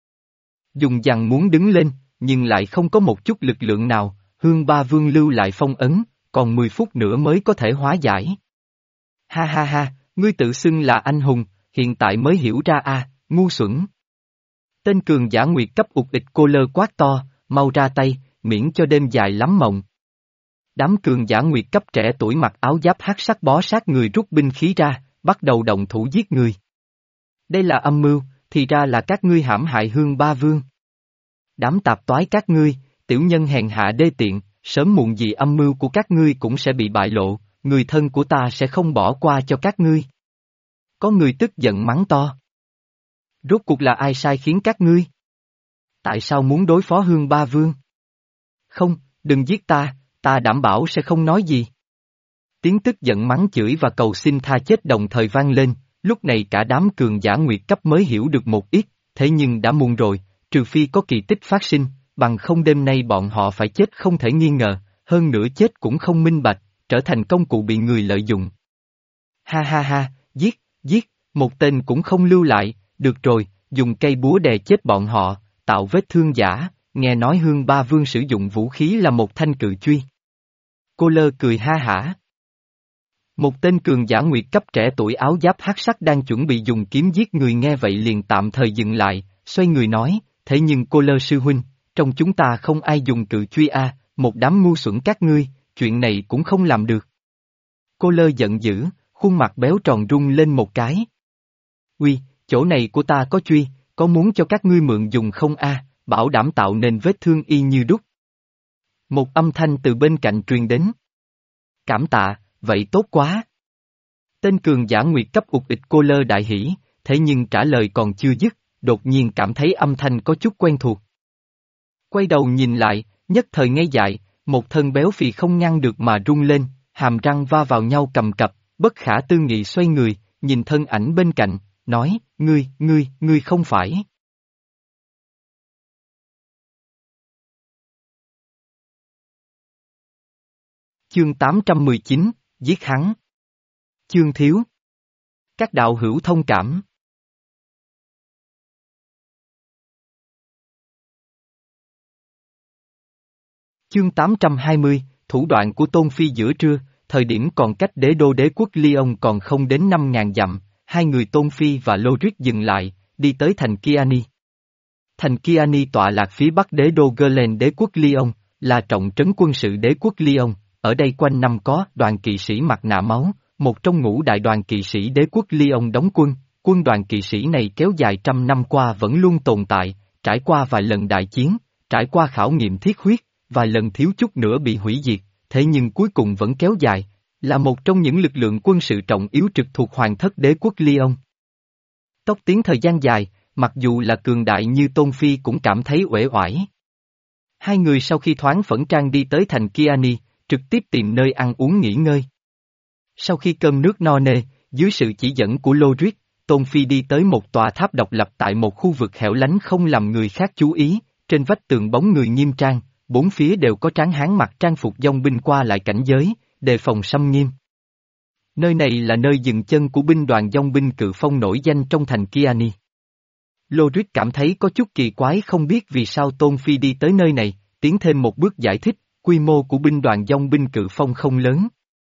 Dùng dằng muốn đứng lên, nhưng lại không có một chút lực lượng nào, Hương Ba Vương lưu lại phong ấn, còn mười phút nữa mới có thể hóa giải. Ha ha ha, ngươi tự xưng là anh hùng, hiện tại mới hiểu ra a, à, ngu xuẩn. Tên cường giả nguyệt cấp ụt ịch Cô Lơ quát to, mau ra tay, miễn cho đêm dài lắm mộng. Đám cường giả nguyệt cấp trẻ tuổi mặc áo giáp hắc sắc bó sát người rút binh khí ra, bắt đầu động thủ giết người. Đây là âm mưu, thì ra là các ngươi hãm hại Hương Ba Vương. Đám tạp toái các ngươi, tiểu nhân hèn hạ đê tiện, sớm muộn gì âm mưu của các ngươi cũng sẽ bị bại lộ, người thân của ta sẽ không bỏ qua cho các ngươi. Có người tức giận mắng to. Rốt cuộc là ai sai khiến các ngươi? Tại sao muốn đối phó Hương Ba Vương? Không, đừng giết ta, ta đảm bảo sẽ không nói gì. Tiếng tức giận mắng chửi và cầu xin tha chết đồng thời vang lên, lúc này cả đám cường giả nguyệt cấp mới hiểu được một ít, thế nhưng đã muộn rồi, trừ phi có kỳ tích phát sinh, bằng không đêm nay bọn họ phải chết không thể nghi ngờ, hơn nữa chết cũng không minh bạch, trở thành công cụ bị người lợi dụng. Ha ha ha, giết, giết, một tên cũng không lưu lại, được rồi, dùng cây búa đè chết bọn họ, tạo vết thương giả, nghe nói Hương Ba Vương sử dụng vũ khí là một thanh cự truy. Cô Lơ cười ha hả. Một tên cường giả nguyệt cấp trẻ tuổi áo giáp hắc sắc đang chuẩn bị dùng kiếm giết người nghe vậy liền tạm thời dừng lại, xoay người nói, thế nhưng Cô Lơ sư huynh, trong chúng ta không ai dùng cự truy a, một đám ngu xuẩn các ngươi, chuyện này cũng không làm được. Cô Lơ giận dữ, khuôn mặt béo tròn rung lên một cái. Uy, chỗ này của ta có truy, có muốn cho các ngươi mượn dùng không a, bảo đảm tạo nên vết thương y như đúc. Một âm thanh từ bên cạnh truyền đến. Cảm tạ, vậy tốt quá. Tên cường giả nguyệt cấp ụt ịch cô lơ đại hỉ, thế nhưng trả lời còn chưa dứt, đột nhiên cảm thấy âm thanh có chút quen thuộc. Quay đầu nhìn lại, nhất thời ngây dại, một thân béo phì không ngăn được mà rung lên, hàm răng va vào nhau cầm cập, bất khả tư nghị xoay người, nhìn thân ảnh bên cạnh, nói, ngươi, ngươi, ngươi không phải. Chương tám trăm mười chín, giết hắn. Chương thiếu. Các đạo hữu thông cảm. Chương tám trăm hai mươi, thủ đoạn của Tôn Phi giữa trưa, thời điểm còn cách đế đô đế quốc Lyon còn không đến năm ngàn dặm, hai người Tôn Phi và Lodric dừng lại, đi tới thành Kiani. Thành Kiani tọa lạc phía bắc đế đô Gerlen đế quốc Lyon, là trọng trấn quân sự đế quốc Lyon, ở đây quanh năm có đoàn kỵ sĩ mặt nạ máu, một trong ngũ đại đoàn kỵ sĩ đế quốc Lyon đóng quân, quân đoàn kỵ sĩ này kéo dài trăm năm qua vẫn luôn tồn tại, trải qua vài lần đại chiến, trải qua khảo nghiệm thiết huyết, vài lần thiếu chút nữa bị hủy diệt, thế nhưng cuối cùng vẫn kéo dài, là một trong những lực lượng quân sự trọng yếu trực thuộc hoàng thất đế quốc Lyon. Tốc tiến thời gian dài, mặc dù là cường đại như Tôn Phi cũng cảm thấy uể oải. Hai người sau khi thoáng phẫn trang đi tới thành Kiani, trực tiếp tìm nơi ăn uống nghỉ ngơi. Sau khi cơm nước no nê, dưới sự chỉ dẫn của Lodric, Tôn Phi đi tới một tòa tháp độc lập tại một khu vực hẻo lánh không làm người khác chú ý, trên vách tường bóng người nghiêm trang, bốn phía đều có tráng hán mặc trang phục dòng binh qua lại cảnh giới, đề phòng xâm nghiêm. Nơi này là nơi dừng chân của binh đoàn dòng binh cự phong nổi danh trong thành Kiani. Lodric cảm thấy có chút kỳ quái không biết vì sao Tôn Phi đi tới nơi này, tiến thêm một bước giải thích, quy mô của binh đoàn dòng binh cự phong không lớn.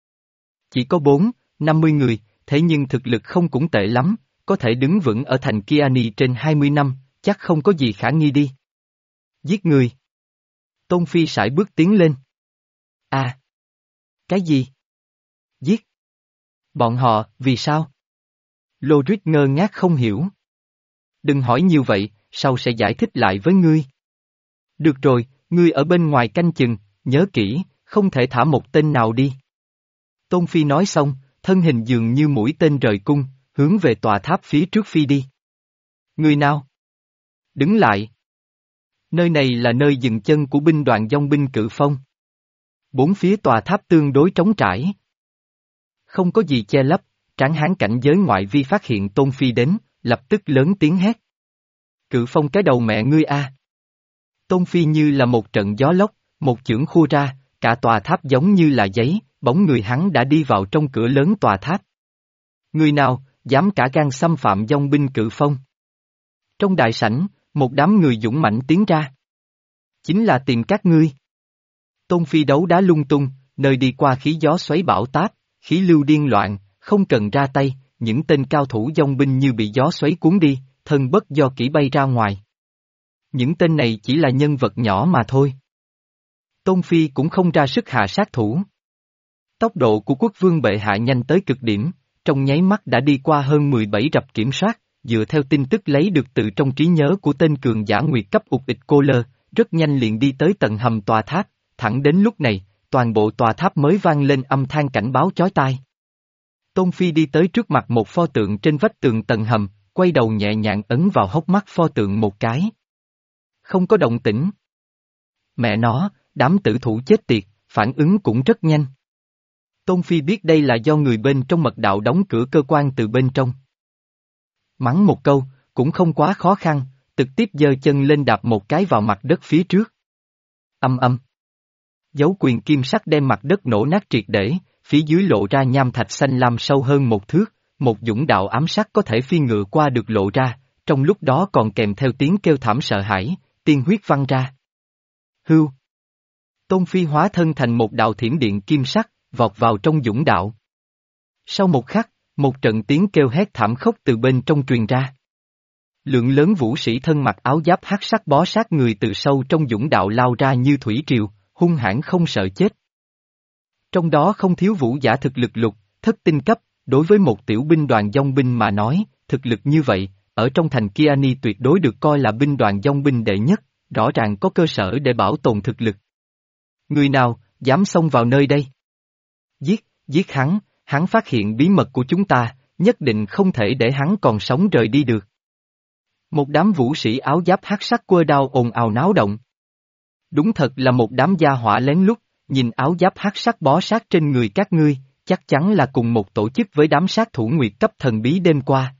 Chỉ có bốn, năm mươi người, thế nhưng thực lực không cũng tệ lắm, có thể đứng vững ở thành Kiani trên hai mươi năm, chắc không có gì khả nghi đi. Giết người. Tôn Phi sải bước tiến lên. À! Cái gì? Giết! Bọn họ, vì sao? Lodric ngơ ngác không hiểu. Đừng hỏi nhiều vậy, sau sẽ giải thích lại với ngươi. Được rồi, ngươi ở bên ngoài canh chừng, nhớ kỹ, không thể thả một tên nào đi. Tôn Phi nói xong, thân hình dường như mũi tên rời cung, hướng về tòa tháp phía trước phi đi. Người nào? Đứng lại. Nơi này là nơi dừng chân của binh đoàn dòng binh cự phong. Bốn phía tòa tháp tương đối trống trải. Không có gì che lấp, tráng hán cảnh giới ngoại vi phát hiện Tôn Phi đến, lập tức lớn tiếng hét. Cự phong cái đầu mẹ ngươi a! Tôn Phi như là một trận gió lốc, một chưởng khua ra, cả tòa tháp giống như là giấy, bóng người hắn đã đi vào trong cửa lớn tòa tháp. Người nào, dám cả gan xâm phạm dòng binh cự phong? Trong đại sảnh, một đám người dũng mãnh tiến ra. Chính là tìm các ngươi. Tôn Phi đấu đá lung tung, nơi đi qua khí gió xoáy bão táp, khí lưu điên loạn, không cần ra tay, những tên cao thủ dòng binh như bị gió xoáy cuốn đi, thân bất do kỹ bay ra ngoài. Những tên này chỉ là nhân vật nhỏ mà thôi. Tôn Phi cũng không ra sức hạ sát thủ. Tốc độ của quốc vương bệ hạ nhanh tới cực điểm, trong nháy mắt đã đi qua hơn mười bảy rập kiểm soát, dựa theo tin tức lấy được từ trong trí nhớ của tên cường giả nguyệt cấp ụt ịch cô lơ, rất nhanh liền đi tới tầng hầm tòa tháp, thẳng đến lúc này, toàn bộ tòa tháp mới vang lên âm thanh cảnh báo chói tai. Tôn Phi đi tới trước mặt một pho tượng trên vách tường tầng hầm, quay đầu nhẹ nhàng ấn vào hốc mắt pho tượng một cái. Không có động tĩnh. Mẹ nó, đám tử thủ chết tiệt, phản ứng cũng rất nhanh. Tôn Phi biết đây là do người bên trong mật đạo đóng cửa cơ quan từ bên trong. Mắng một câu, cũng không quá khó khăn, trực tiếp giơ chân lên đạp một cái vào mặt đất phía trước. Âm âm. Dấu quyền kim sắc đem mặt đất nổ nát triệt để, phía dưới lộ ra nham thạch xanh lam sâu hơn một thước, một dũng đạo ám sắc có thể phi ngựa qua được lộ ra, trong lúc đó còn kèm theo tiếng kêu thảm sợ hãi, tiên huyết văng ra. Hưu. Tôn Phi hóa thân thành một đạo thiểm điện kim sắc, vọt vào trong dũng đạo. Sau một khắc, một trận tiếng kêu hét thảm khốc từ bên trong truyền ra. Lượng lớn vũ sĩ thân mặc áo giáp hắc sắc bó sát người từ sâu trong dũng đạo lao ra như thủy triều, hung hãn không sợ chết. Trong đó không thiếu vũ giả thực lực lục, thất tinh cấp, đối với một tiểu binh đoàn dòng binh mà nói, thực lực như vậy, ở trong thành Kiani tuyệt đối được coi là binh đoàn dòng binh đệ nhất, rõ ràng có cơ sở để bảo tồn thực lực. Người nào, dám xông vào nơi đây? Giết, giết hắn, hắn phát hiện bí mật của chúng ta, nhất định không thể để hắn còn sống rời đi được. Một đám vũ sĩ áo giáp hắc sắc quơ đao ồn ào náo động. Đúng thật là một đám gia hỏa lén lút, nhìn áo giáp hắc sắc bó sát trên người các ngươi, chắc chắn là cùng một tổ chức với đám sát thủ nguyệt cấp thần bí đêm qua.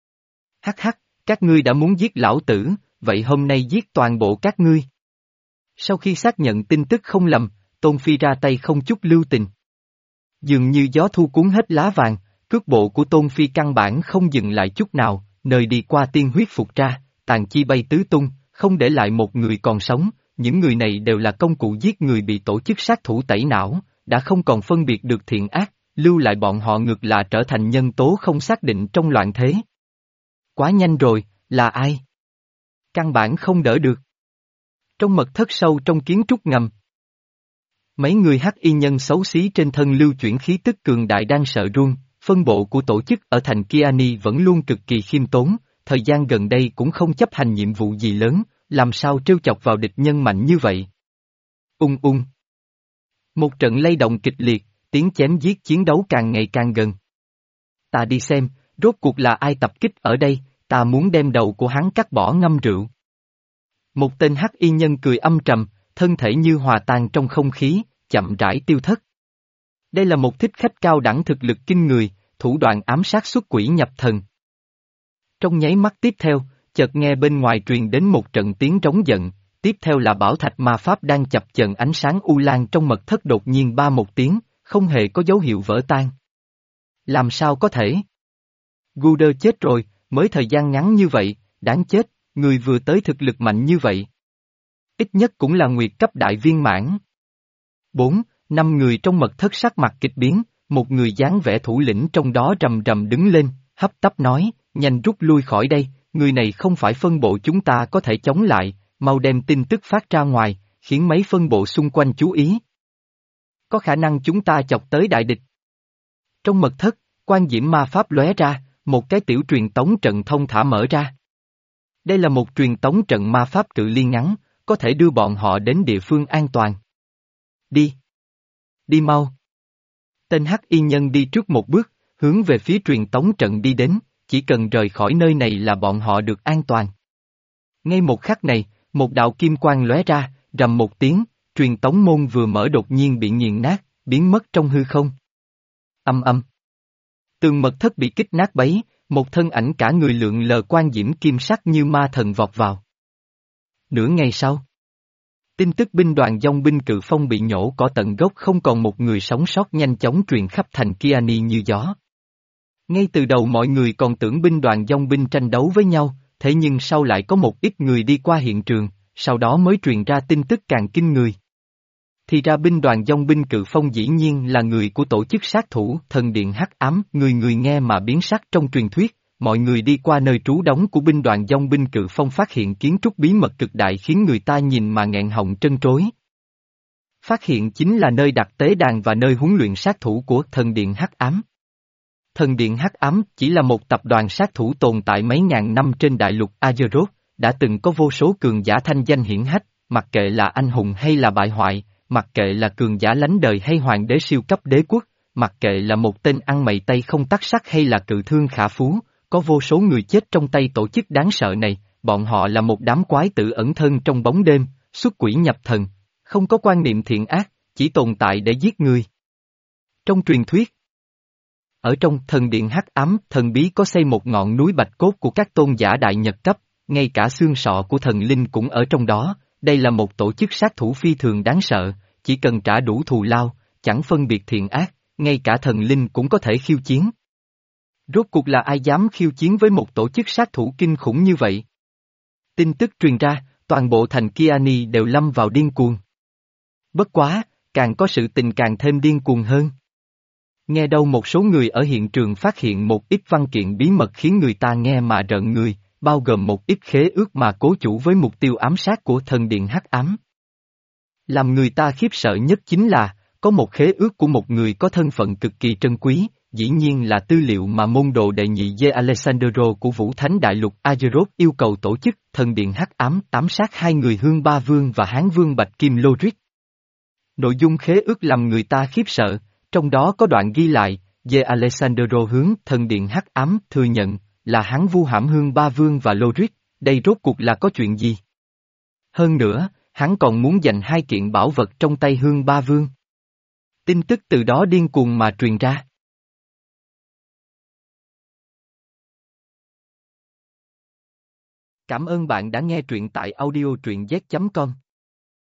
Hắc hắc, các ngươi đã muốn giết lão tử, vậy hôm nay giết toàn bộ các ngươi. Sau khi xác nhận tin tức không lầm, Tôn Phi ra tay không chút lưu tình. Dường như gió thu cuốn hết lá vàng, cước bộ của Tôn Phi căn bản không dừng lại chút nào, nơi đi qua tiên huyết phục ra, tàn chi bay tứ tung, không để lại một người còn sống, những người này đều là công cụ giết người bị tổ chức sát thủ tẩy não, đã không còn phân biệt được thiện ác, lưu lại bọn họ ngược là trở thành nhân tố không xác định trong loạn thế. Quá nhanh rồi, là ai? Căn bản không đỡ được. Trong mật thất sâu trong kiến trúc ngầm. Mấy người hắc y nhân xấu xí trên thân lưu chuyển khí tức cường đại đang sợ run, phân bộ của tổ chức ở thành Kiani vẫn luôn cực kỳ khiêm tốn, thời gian gần đây cũng không chấp hành nhiệm vụ gì lớn, làm sao trêu chọc vào địch nhân mạnh như vậy. Ung ung. Một trận lay động kịch liệt, tiếng chém giết chiến đấu càng ngày càng gần. Ta đi xem, rốt cuộc là ai tập kích ở đây, ta muốn đem đầu của hắn cắt bỏ ngâm rượu. Một tên hắc y nhân cười âm trầm, thân thể như hòa tan trong không khí, chậm rãi tiêu thất. Đây là một thích khách cao đẳng thực lực kinh người, thủ đoạn ám sát xuất quỷ nhập thần. Trong nháy mắt tiếp theo, chợt nghe bên ngoài truyền đến một trận tiếng trống giận, tiếp theo là bảo thạch ma pháp đang chập chờn ánh sáng u lan trong mật thất đột nhiên ba một tiếng, không hề có dấu hiệu vỡ tan. Làm sao có thể? Guder chết rồi, mới thời gian ngắn như vậy, đáng chết, người vừa tới thực lực mạnh như vậy. Ít nhất cũng là nguyệt cấp đại viên mãn. Bốn, năm người trong mật thất sắc mặt kịch biến, một người dáng vẻ thủ lĩnh trong đó rầm rầm đứng lên, hấp tấp nói, nhanh rút lui khỏi đây, người này không phải phân bộ chúng ta có thể chống lại, mau đem tin tức phát ra ngoài, khiến mấy phân bộ xung quanh chú ý. Có khả năng chúng ta chọc tới đại địch. Trong mật thất, quan diễm ma pháp lóe ra, một cái tiểu truyền tống trận thông thả mở ra. Đây là một truyền tống trận ma pháp cự ly ngắn, có thể đưa bọn họ đến địa phương an toàn. Đi. Đi mau. Tên hắc y nhân đi trước một bước, hướng về phía truyền tống trận đi đến, chỉ cần rời khỏi nơi này là bọn họ được an toàn. Ngay một khắc này, một đạo kim quang lóe ra, rầm một tiếng, truyền tống môn vừa mở đột nhiên bị nghiền nát, biến mất trong hư không. Âm âm. Tường mật thất bị kích nát bấy, một thân ảnh cả người lượn lờ quan diễm kim sắc như ma thần vọt vào. Nửa ngày sau, tin tức binh đoàn dòng binh cự phong bị nhổ cỏ tận gốc không còn một người sống sót nhanh chóng truyền khắp thành Kiani như gió. Ngay từ đầu mọi người còn tưởng binh đoàn dòng binh tranh đấu với nhau, thế nhưng sau lại có một ít người đi qua hiện trường, sau đó mới truyền ra tin tức càng kinh người. Thì ra binh đoàn dòng binh cự phong dĩ nhiên là người của tổ chức sát thủ thần điện hắc ám, người người nghe mà biến sắc trong truyền thuyết, mọi người đi qua nơi trú đóng của binh đoàn dòng binh cự phong phát hiện kiến trúc bí mật cực đại khiến người ta nhìn mà nghẹn họng trân trối. Phát hiện chính là nơi đặt tế đàn và nơi huấn luyện sát thủ của thần điện hắc ám. Thần điện hắc ám chỉ là một tập đoàn sát thủ tồn tại mấy ngàn năm trên đại lục Azeroth, đã từng có vô số cường giả thanh danh hiển hách, mặc kệ là anh hùng hay là bại hoại, mặc kệ là cường giả lánh đời hay hoàng đế siêu cấp đế quốc, mặc kệ là một tên ăn mày tay không tắc sắt hay là cự thương khả phú, có vô số người chết trong tay tổ chức đáng sợ này, bọn họ là một đám quái tử ẩn thân trong bóng đêm, xuất quỷ nhập thần, không có quan niệm thiện ác, chỉ tồn tại để giết người. Trong truyền thuyết, ở trong thần điện hắc ám, thần bí có xây một ngọn núi bạch cốt của các tôn giả đại nhật cấp, ngay cả xương sọ của thần linh cũng ở trong đó, đây là một tổ chức sát thủ phi thường đáng sợ, chỉ cần trả đủ thù lao, chẳng phân biệt thiện ác, ngay cả thần linh cũng có thể khiêu chiến. Rốt cuộc là ai dám khiêu chiến với một tổ chức sát thủ kinh khủng như vậy? Tin tức truyền ra, toàn bộ thành Kiani đều lâm vào điên cuồng. Bất quá, càng có sự tình càng thêm điên cuồng hơn. Nghe đâu một số người ở hiện trường phát hiện một ít văn kiện bí mật khiến người ta nghe mà rợn người, bao gồm một ít khế ước mà cố chủ với mục tiêu ám sát của thần điện hắc ám. Làm người ta khiếp sợ nhất chính là, có một khế ước của một người có thân phận cực kỳ trân quý, dĩ nhiên là tư liệu mà môn đồ đệ nhị Dê Alessandro của Vũ Thánh Đại lục Azeroth yêu cầu tổ chức thần điện hắc ám ám sát hai người Hương Ba Vương và Hán Vương Bạch Kim Lorik. Nội dung khế ước làm người ta khiếp sợ, trong đó có đoạn ghi lại, về Alessandro hướng thần điện hắc ám thừa nhận, là hắn vu hãm Hương Ba Vương và Lorik, đây rốt cuộc là có chuyện gì? Hơn nữa, hắn còn muốn giành hai kiện bảo vật trong tay Hương Ba Vương. Tin tức từ đó điên cuồng mà truyền ra. Cảm ơn bạn đã nghe truyện tại audio truyện z chấm com.